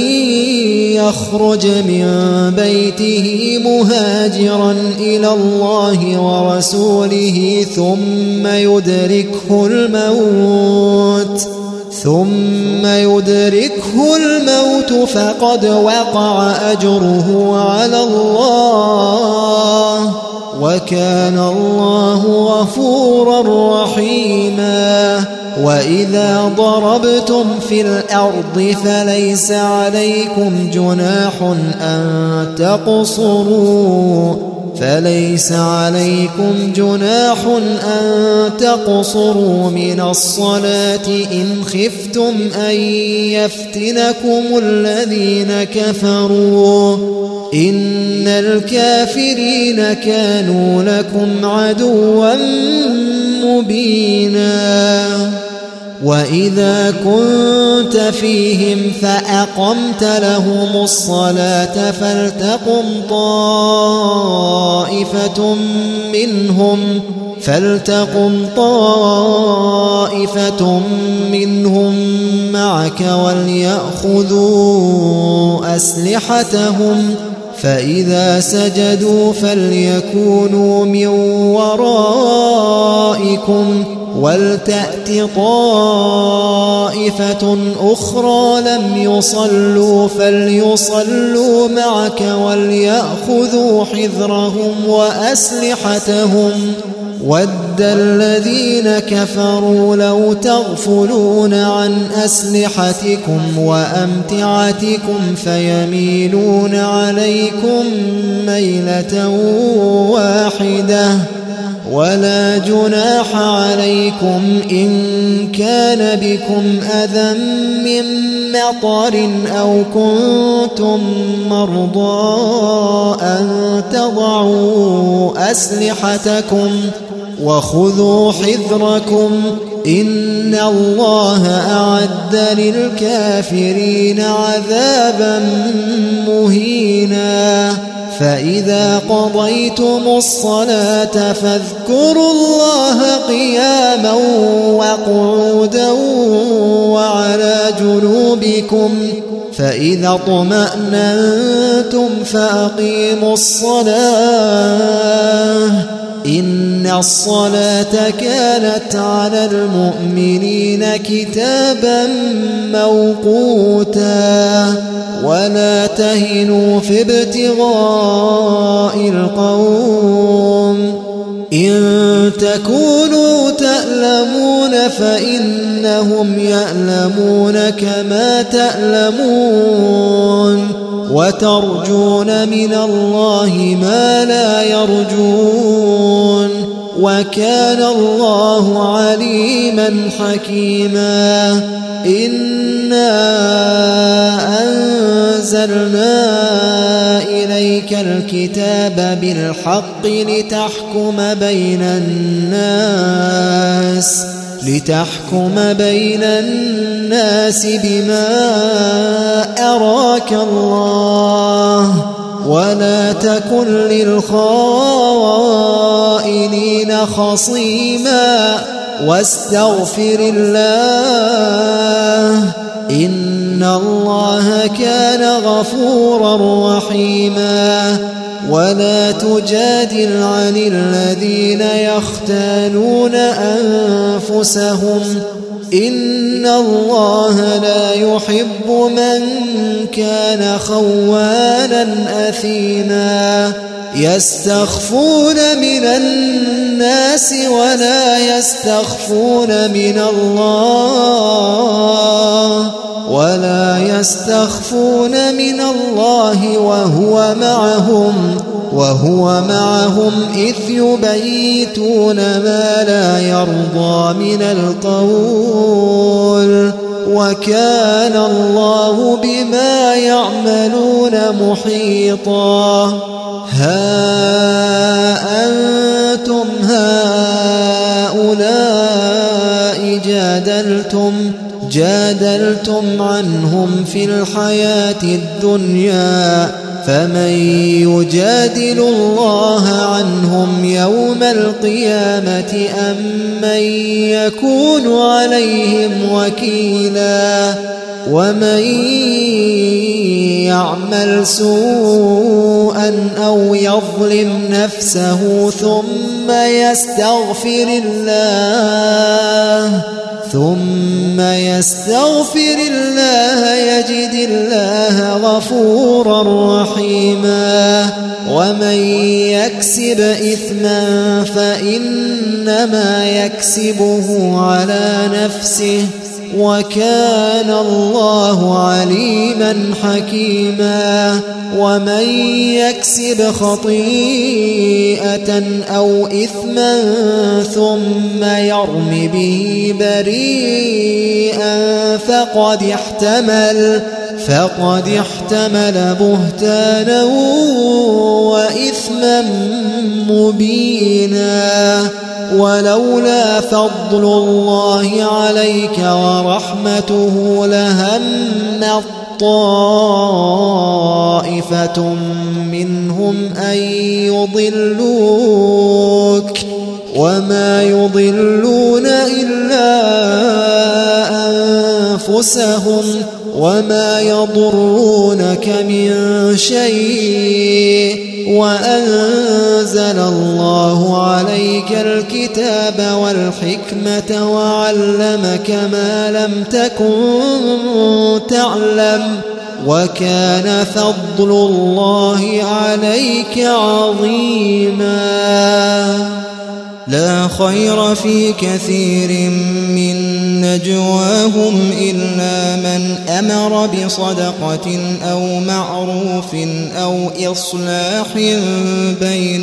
يخرج من بيته مهاجرا إلى الله ورسوله ثم يدركه الموت ثم يدركه الموت فقد وقع أجره على الله وكان الله غفورا رحيما وإذا ضربتم في الأرض فليس عليكم جناح أن تقصروا فليس عليكم جناح أن تقصروا من الصلاة إن خفتم أن يفتنكم الذين كفروا إن الكافرين كانوا لكم عدوا مبينا وإذا كنت فيهم فأقمت لهم الصلاة فلتقم طائفة منهم فلتقم طائفة منهم معك وليأخذوا أسلحتهم فإذا سجدوا فليكونوا من ورائكم ولتأت طائفة أخرى لم يصلوا فليصلوا معك وليأخذوا حذرهم وأسلحتهم ود الذين كفروا لو تغفلون عن أسلحتكم وأمتعتكم فيميلون عليكم ميلة واحدة ولا جناح عليكم إن كان بكم أذى من مطر أو كنتم مرضى أن تضعوا أسلحتكم وخذوا حذركم إن الله أعد للكافرين عذابا مهينا فإذا قضيتم الصلاة فاذكروا الله قياما وقعودا وعلى جنوبكم فإذا اطمأننتم فأقيموا الصلاة إن الصلاة كانت على المؤمنين كتابا موقوتا ولا تهنوا في ابتغاء القوم إن تكونوا تألمون فإنهم يألمون كما تألمون وترجون من الله ما لا يرجون وكان الله عليما حكيما إنا أنزلنا إليك الكتاب بالحق لتحكم بين الناس لتحكم بين الناس بما أراك الله ولا تكن للخائنين خصيما واستغفر الله إن الله كان غفورا رحيما ولا تجادل عن الذين يختانون أنفسهم إن الله لا يحب من كان خوانا أثيما يستخفون من الناس ولا يستخفون من الله ولا يستخفون من الله وهو معهم وهو معهم إذ يبيتون ما لا يرضى من القول وكان الله بما يعملون محيطا ها أنتم هؤلاء جادلتم جادلتم عنهم في الحياة الدنيا فمن يجادل الله عنهم يوم القيامة أم من يكون عليهم وكيلا ومن يعمل سوءا أو يظلم نفسه ثم يستغفر الله ثم يستغفر الله يجد الله غفورا رحيما ومن يكسب إثما فإنما يكسبه على نفسه وكان الله عليما حكيما ومن يكسب خطيئة أو إثما ثم يرم به بريئا فقد احتمل فقد احتمل بهتانا وإثما مبينا ولولا فضل الله عليك ورحمته لهم طائفة منهم أن يضلوك وما يضلون إلا أنفسهم وما يضرونك من شيء وأنزل الله عليك الكتاب والحكمة وعلمك ما لم تكن تعلم وكان فضل الله عليك عظيما لا خير في كثير من نجواهم إلا من أمر بصدقة أو معروف أو إصلاح بين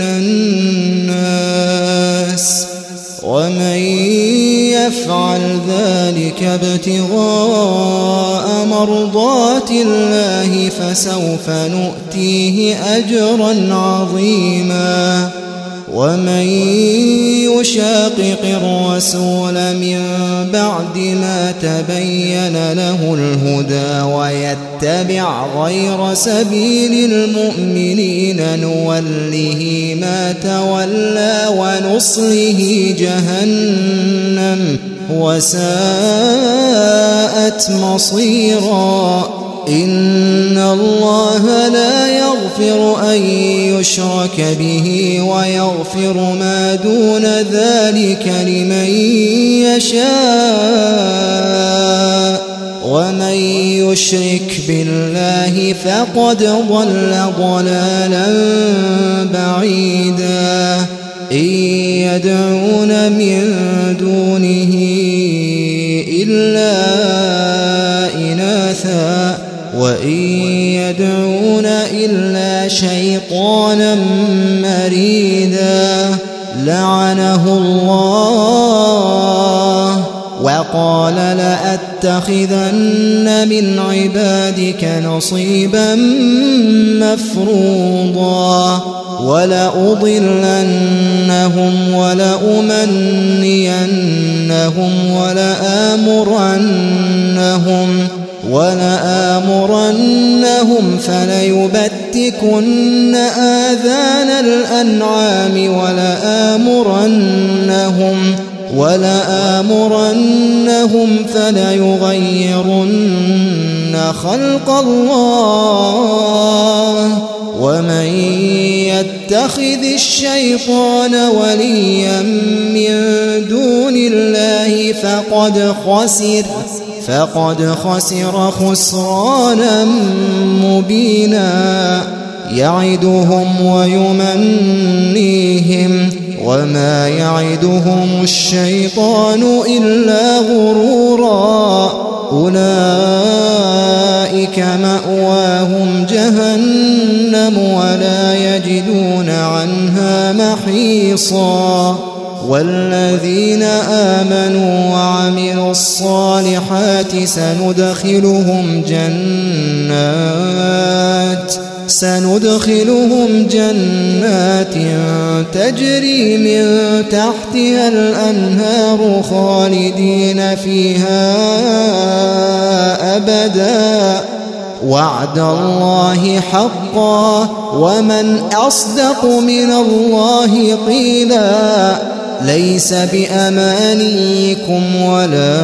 الناس ومن يفعل ذلك ابتغاء مرضات الله فسوف نؤتيه أجرا عظيما ومن يشاقق الرسول من بعد ما تبين له الهدى ويتبع غير سبيل المؤمنين نوله ما تولى ونصله جهنم وساءت مصيرا إن الله لا يغفر أن يشرك به ويغفر ما دون ذلك لمن يشاء ومن يشرك بالله فقد ضل ضلالا بعيدا إن يدعون من دونه إلا إناثا وإن يدعون إلا شيطانا مريدا لعنه الله وقال لأتخذن من عبادك نصيبا مفروضا ولأضلنهم ولأمنينهم ولآمرنهم ولآمرنهم فليبتكن آذان الأنعام ولآمرنهم ولآمرنهم فليغيرن خلق الله ومن يتق يتخذ الشيطان وليا من دون الله فقد خسر فقد خسر خسرانا مبينا يعدهم ويمنيهم وما يعدهم الشيطان إلا غرورا أولئك مأواهم جهنم ولا يجدون عنها محيصا والذين آمنوا وعملوا الصالحات سندخلهم جنات سندخلهم جنات تجري من تحتها الأنهار خالدين فيها أبدا وعد الله حقا ومن أصدق من الله قيلا ليس بأمانيكم ولا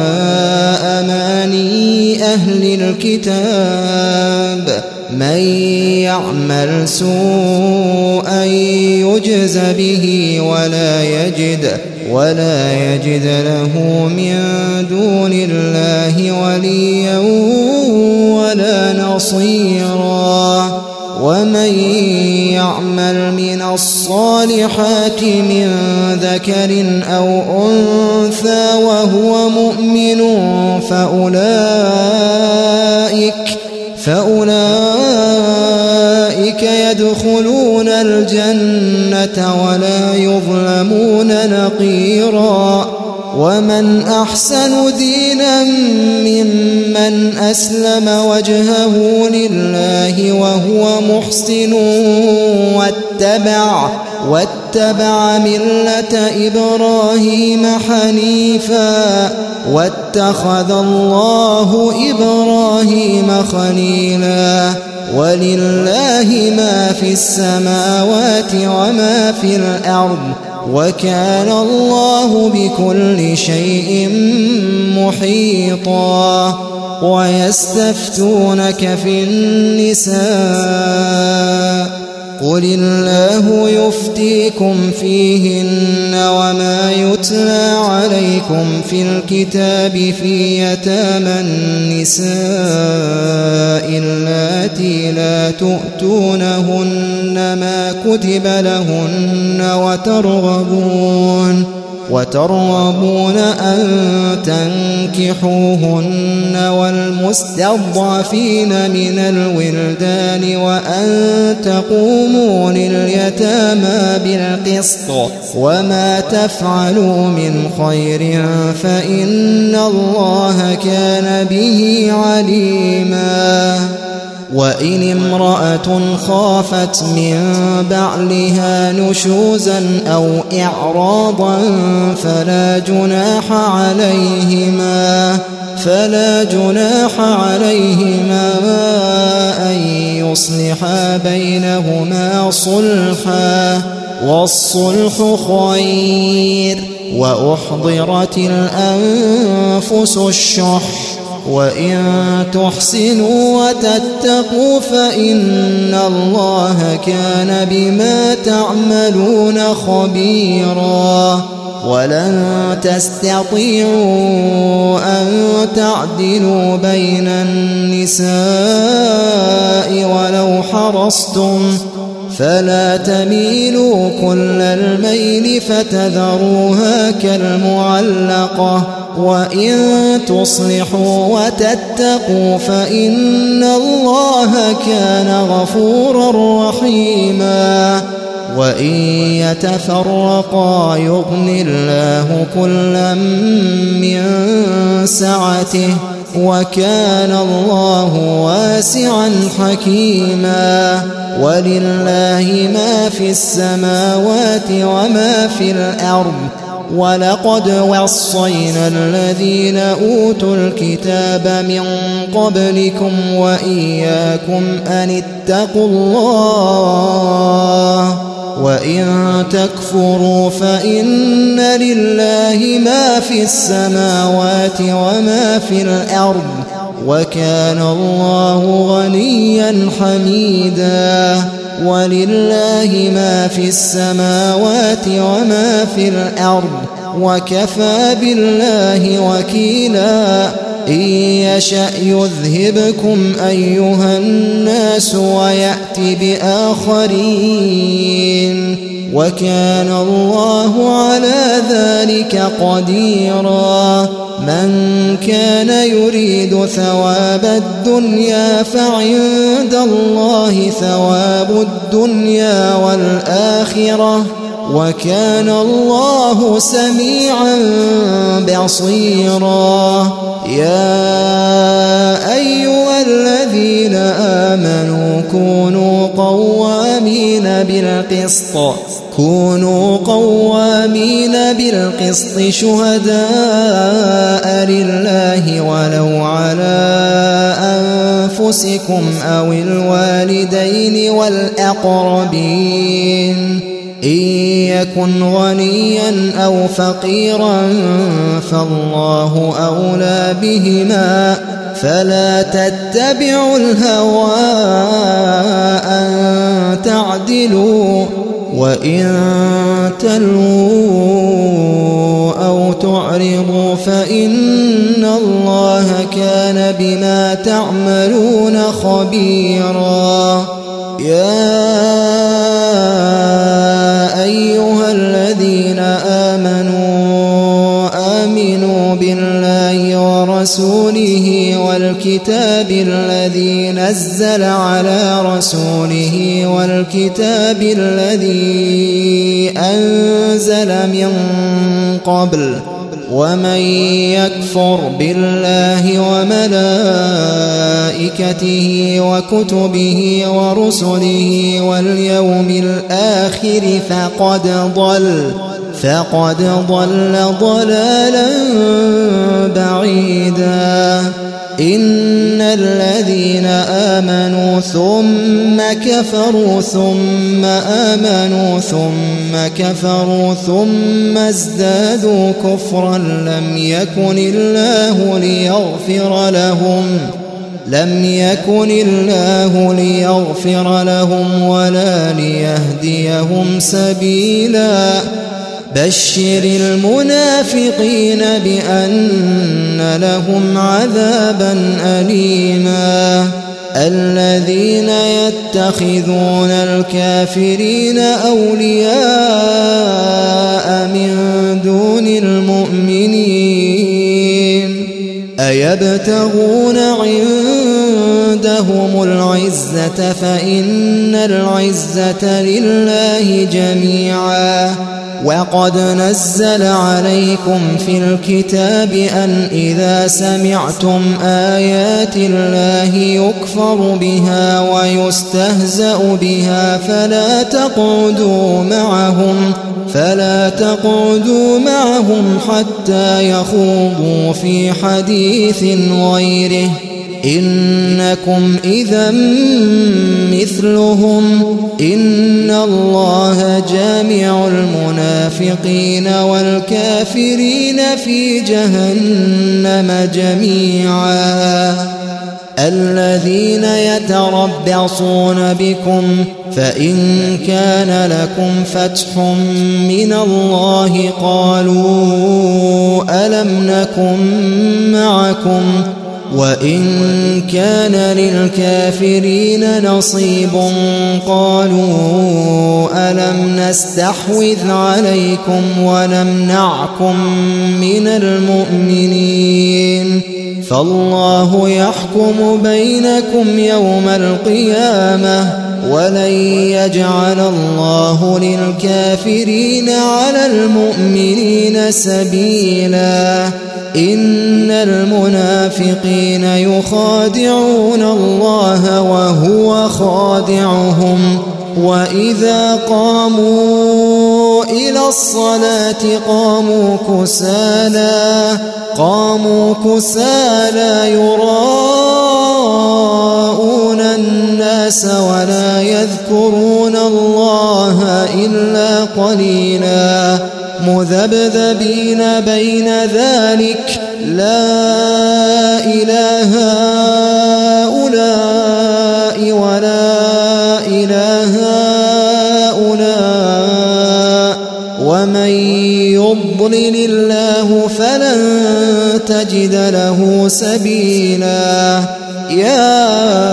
أماني أهل الكتاب من يعمل سوءا يجز به ولا يجد ولا يجد له من دون الله وليا ولا نصيرا ومن يعمل من الصالحات من ذكر أو أنثى وهو مؤمن فأولئك فأولئك يدخلون الجنة ولا يظلمون نقيرا ومن أحسن دينا ممن أسلم وجهه لله وهو محسن واتبع واتبع ملة إبراهيم حنيفا واتخذ الله إبراهيم خليلا ولله ما في السماوات وما في الأرض وكان الله بكل شيء محيطا ويستفتونك في النساء قل الله يفتيكم فيهن وما يتلى عليكم في الكتاب في يتامى النساء اللاتي لا تؤتونهن ما كتب لهن وترغبون وترغبون أن تنكحوهن والمستضعفين من الولدان وأن تقوموا لليتامى بالقسط وما تفعلوا من خير فإن الله كان به عليما وإن امرأة خافت من بعلها نشوزا أو إعراضا فلا جناح عليهما فلا جناح عليهما أن يصلحا بينهما صلحا والصلح خير وأحضرت الأنفس الشح وإن تحسنوا وتتقوا فإن الله كان بما تعملون خبيرا ولن تستطيعوا أن تعدلوا بين النساء ولو حرصتم فلا تميلوا كل الميل فتذروها كالمعلقة وإن تصلحوا وتتقوا فإن الله كان غفورا رحيما وإن يتفرقا يغن الله كلا من سعته وكان الله واسعا حكيما ولله ما في السماوات وما في الأرض ولقد وصينا الذين أوتوا الكتاب من قبلكم وإياكم أن اتقوا الله وإن تكفروا فإن لله ما في السماوات وما في الأرض وكان الله غنيا حميدا ولله ما في السماوات وما في الأرض وكفى بالله وكيلا إن يشأ يذهبكم أيها الناس ويأت بآخرين وكان الله على ذلك قديرا من كان يريد ثواب الدنيا فعند الله ثواب الدنيا والآخرة وكان الله سميعا بصيرا يا أيها الذين آمنوا كونوا قوامين بالقسط كونوا قوامين بالقسط شهداء لله ولو على أنفسكم أو الوالدين والأقربين إن يكن غنيا أو فقيرا فالله أولى بهما فلا تتبعوا الهوى أن تعدلوا وإن تلووا أو تعرضوا فإن الله كان بما تعملون خبيرا يا أيها الذين آمنوا آمنوا بالله ورسوله والكتاب الذي نزل على رسوله والكتاب الذي أنزل من قبل ومن يكفر بالله وملائكته وكتبه ورسله واليوم الآخر فقد ضل فقد ضل ضلالا بعيدا إن الذين آمنوا ثم كفروا ثم آمنوا ثم كفروا ثم ازدادوا كفرا لم يكن الله ليغفر لهم لم يكن الله ليغفر لهم ولا ليهديهم سبيلا بشر المنافقين بأن لهم عذابا أليما الذين يتخذون الكافرين أولياء من دون المؤمنين أيبتغون عندهم العزة فإن العزة لله جميعا وقد نزل عليكم في الكتاب أن إذا سمعتم آيات الله يكفر بها ويستهزأ بها فلا تقعدوا معهم فلا تقعدوا معهم حتى يخوضوا في حديث غيره إنكم إذا مثلهم إن الله جامع المنافقين والكافرين في جهنم جميعا الذين يتربصون بكم فإن كان لكم فتح من الله قالوا ألم نكن معكم وإن كان للكافرين نصيب قالوا ألم نستحوذ عليكم ونمنعكم من المؤمنين فالله يحكم بينكم يوم القيامة ولن يجعل الله للكافرين على المؤمنين سبيلا إن المنافقين يخادعون الله وهو خادعهم وإذا قاموا إلى الصلاة قاموا كسالى قاموا كسالى يراءون الناس ولا يذكرون الله إلا قليلا مذبذبين بين ذلك لا إله هؤلاء ولا إله هؤلاء ومن يضلل الله فلن تجد له سبيلا. يا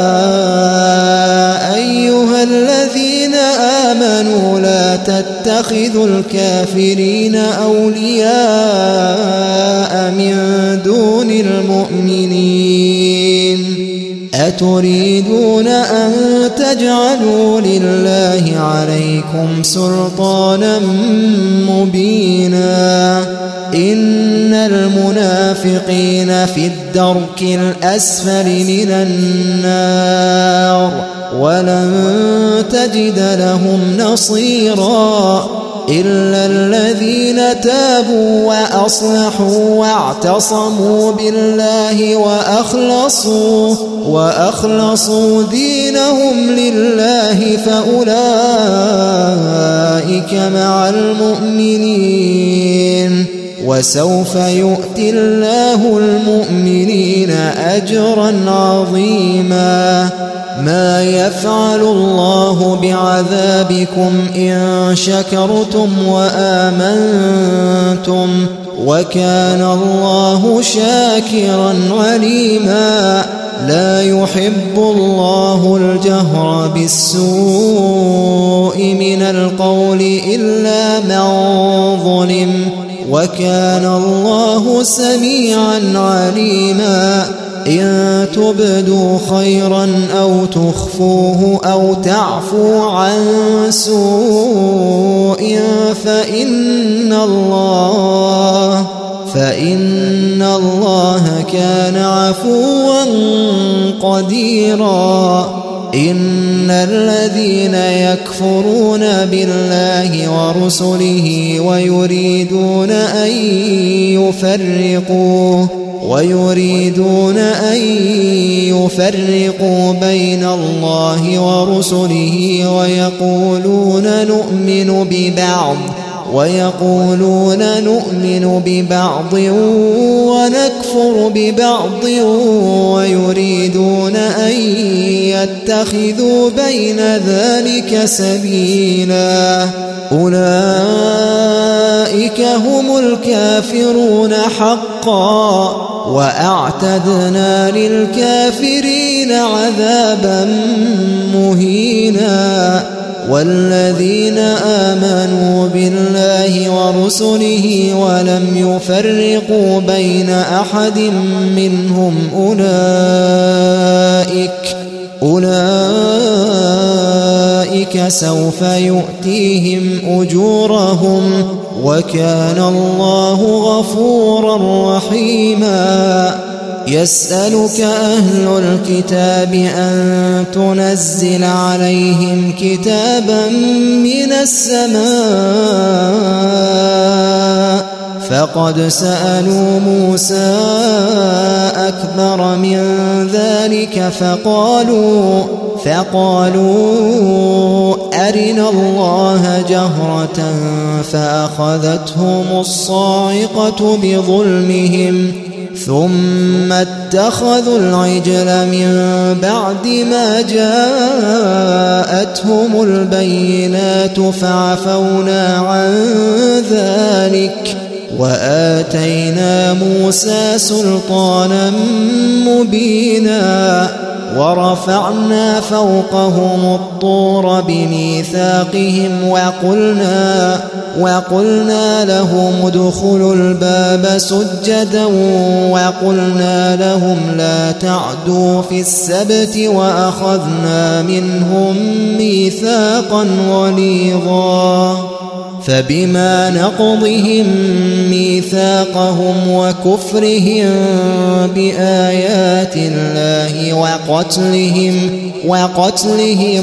أيها الذين آمنوا لا تتخذوا الكافرين أولياء من دون المؤمنين أتريدون أن تجعلوا لله عليكم سلطانا مبينا إن المنافقين في الدرك الأسفل من النار ولن تجد لهم نصيرا إلا الذين تابوا وأصلحوا واعتصموا بالله وأخلصوا وأخلصوا دينهم لله فأولئك مع المؤمنين وسوف يؤتي الله المؤمنين أجرا عظيما. ما يفعل الله بعذابكم إن شكرتم وآمنتم وكان الله شاكرا عليما. لا يحب الله الجهر بالسوء من القول إلا من ظلم وكان الله سميعا عليما. إن تبدوا خيرا أو تخفوه أو تعفو عن سوء فإن الله فإن الله كان عفوا قديرا. إن الذين يكفرون بالله ورسله ويريدون أن يفرقوا ويريدون أن يفرقوا بين الله ورسله ويقولون نؤمن ببعض ويقولون نؤمن ببعض ونكفر ببعض ويريدون أن يتخذوا بين ذلك سبيلا. أولئك هم الكافرون حقا وأعتدنا للكافرين عذابا مهينا. والذين آمنوا بالله ورسله ولم يفرقوا بين أحد منهم أولئك أولئك سوف يؤتيهم أجورهم وكان الله غفورا رحيما. يسألك أهل الكتاب أن تنزل عليهم كتابا من السماء فقد سألوا موسى أكبر من ذلك فقالوا فقالوا أرنا الله جهرة فأخذتهم الصاعقة بظلمهم ثم اتخذوا العجل من بعد ما جاءتهم البينات فعفونا عن ذلك وآتينا موسى سلطانا مبينا. ورفعنا فوقهم الطور بميثاقهم وقلنا وقلنا لهم ادخلوا الباب سجدا وقلنا لهم لا تعدوا في السبت وأخذنا منهم ميثاقا غليظا. فبما نقضهم ميثاقهم وكفرهم بآيات الله وقتلهم وقتلهم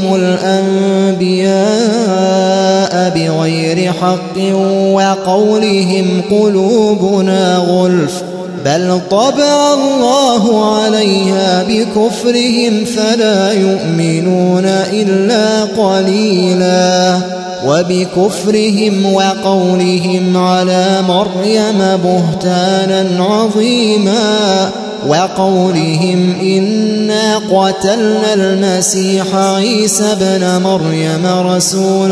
الأنبياء بغير حق وقولهم قلوبنا غلف بل طبع الله عليها بكفرهم فلا يؤمنون إلا قليلا. وبكفرهم وقولهم على مريم بهتانا عظيما وقولهم إنا قتلنا المسيح عيسى ابن مريم رسول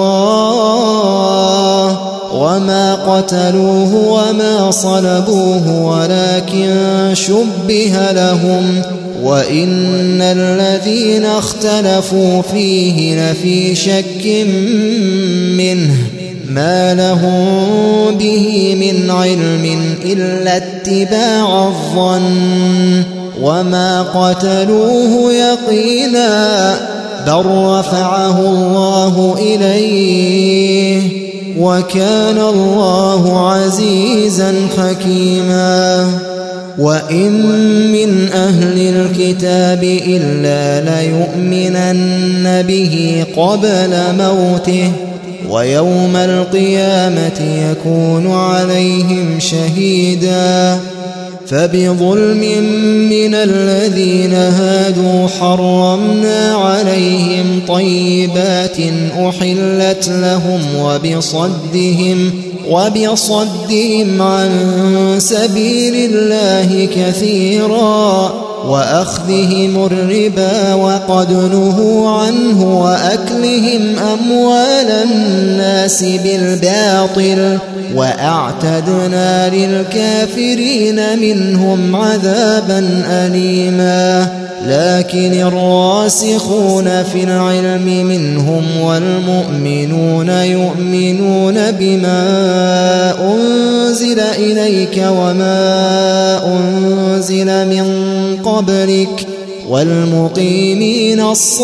الله وما قتلوه وما صلبوه ولكن شبه لهم وإن الذين اختلفوا فيه لفي شك منه ما لهم به من علم إلا اتباع الظن وما قتلوه يقينا بل رفعه الله إليه وكان الله عزيزا حكيما وإن من أهل الكتاب إلا ليؤمنن به قبل موته ويوم القيامة يكون عليهم شهيدا فبظلم من الذين هادوا حرمنا عليهم طيبات أحلت لهم وبصدهم وبصدهم عن سبيل الله كثيرا وأخذهم الربا وقد نهوا عنه وأكلهم أموال الناس بالباطل وأعتدنا للكافرين منهم عذابا أليما لكن الراسخون في العلم منهم والمؤمنون يؤمنون بما أنزل إليك وما أنزل من قبلك والمقيمين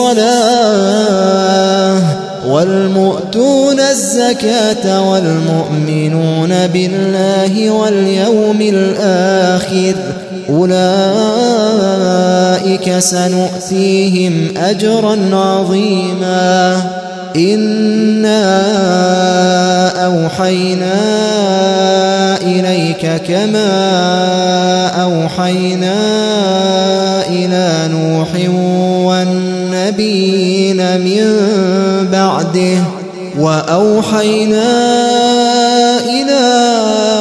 الصلاة والمؤتون الزكاة والمؤمنون بالله واليوم الآخر أولئك سنؤتيهم أجرا عظيما إنا أوحينا إليك كما أوحينا إلى نوح والنبيين من بعده وأوحينا إلى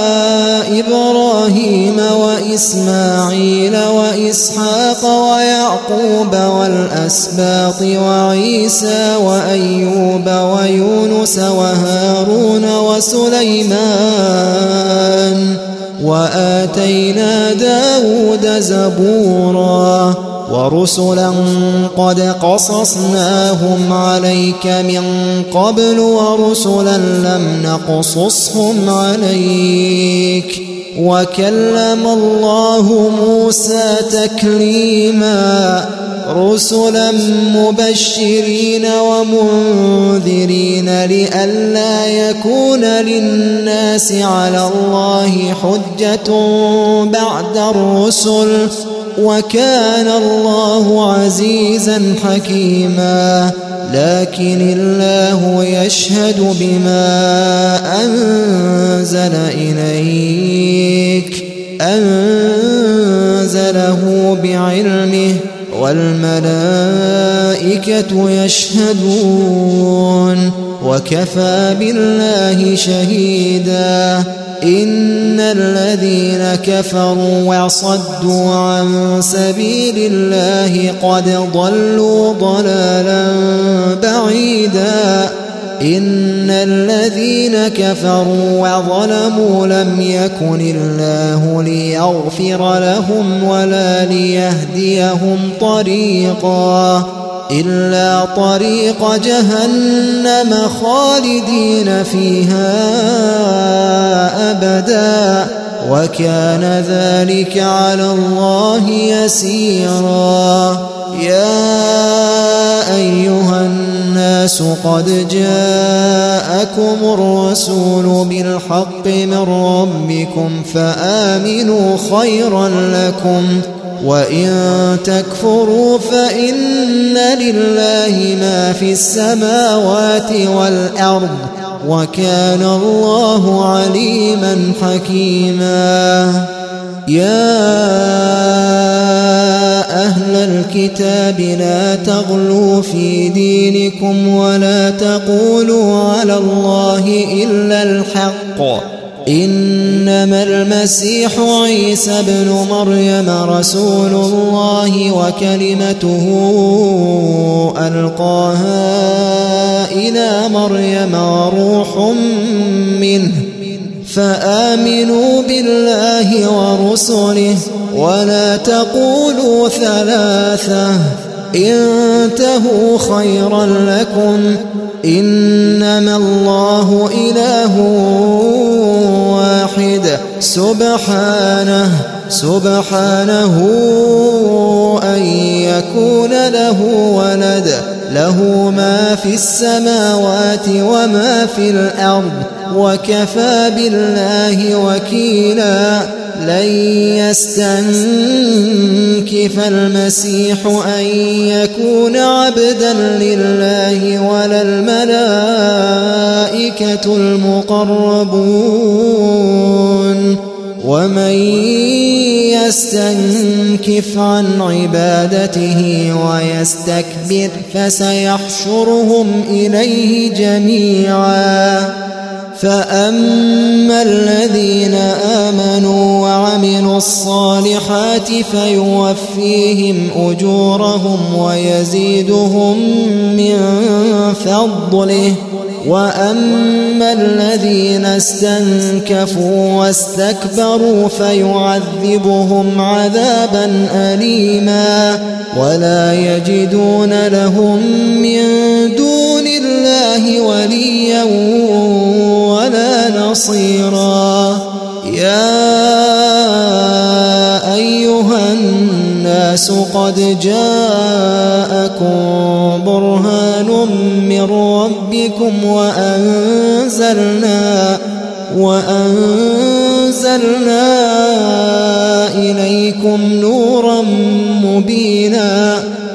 إبراهيم وإسماعيل وإسحاق ويعقوب والأسباط وعيسى وأيوب ويونس وهارون وسليمان وآتينا داود زبورا ورسلا قد قصصناهم عليك من قبل ورسلا لم نقصصهم عليك وكلم الله موسى تكليما رسلا مبشرين ومنذرين لئلا يكون للناس على الله حجة بعد الرسل وكان الله عزيزا حكيما لكن الله يشهد بما أنزل إليك أنزله بعلمه والملائكة يشهدون وكفى بالله شهيدا إن الذين كفروا وصدوا عن سبيل الله قد ضلوا ضلالا بعيدا إن الذين كفروا وظلموا لم يكن الله ليغفر لهم ولا ليهديهم طريقا إلا طريق جهنم خالدين فيها أبدا وكان ذلك على الله يسيرا يا أيها الناس قد جاءكم الرسول بالحق من ربكم فآمنوا خيرا لكم وإن تكفروا فإن لله ما في السماوات والأرض وكان الله عليما حكيما يا أهل الكتاب لا تغلوا في دينكم ولا تقولوا على الله إلا الحق إنما المسيح عيسى ابن مريم رسول الله وكلمته ألقاها إلى مريم وروح منه فآمنوا بالله ورسله ولا تقولوا ثلاثة انتهوا خيرا لكم إنما الله إله واحد سبحانه سبحانه أن يكون له ولد له ما في السماوات وما في الأرض وكفى بالله وكيلا لن يستنكف المسيح أن يكون عبدا لله ولا الملائكة المقربون ومن يستنكف عن عبادته ويستكبر فسيحشرهم إليه جميعا فأما الذين آمنوا وعملوا الصالحات فيوفيهم أجورهم ويزيدهم من فضله وأما الذين استنكفوا واستكبروا فيعذبهم عذابا أليما ولا يجدون لهم من دون الله وليا ولا نصيرا يا أيها الناس قد جاءكم برهان من ربكم وأنزلنا وأنزلنا إليكم نورا مبينا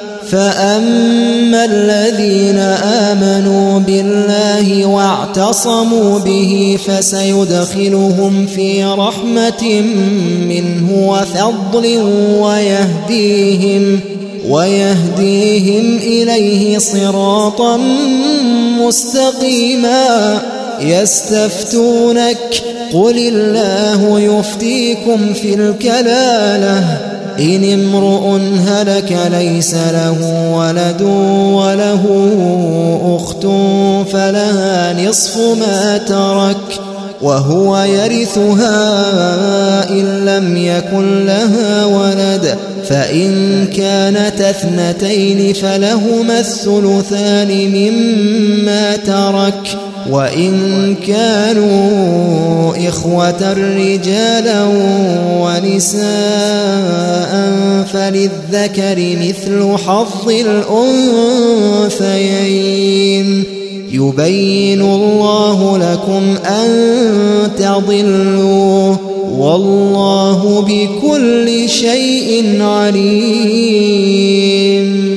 فأما الذين آمنوا بالله واعتصموا به فسيدخلهم في رحمة منه وفضل ويهديهم ويهديهم إليه صراطا مستقيما يستفتونك قل الله يفتيكم في الكلالة إن امرؤ هلك ليس له ولد وله أخت فلها نصف ما ترك وهو يرثها إن لم يكن لها ولد فإن كانت اثنتين فلهما الثلثان مما ترك وإن كانوا إخوة رجالا ونساء فللذكر مثل حظ الأنثيين يبين الله لكم أن تضلوا والله بكل شيء عليم.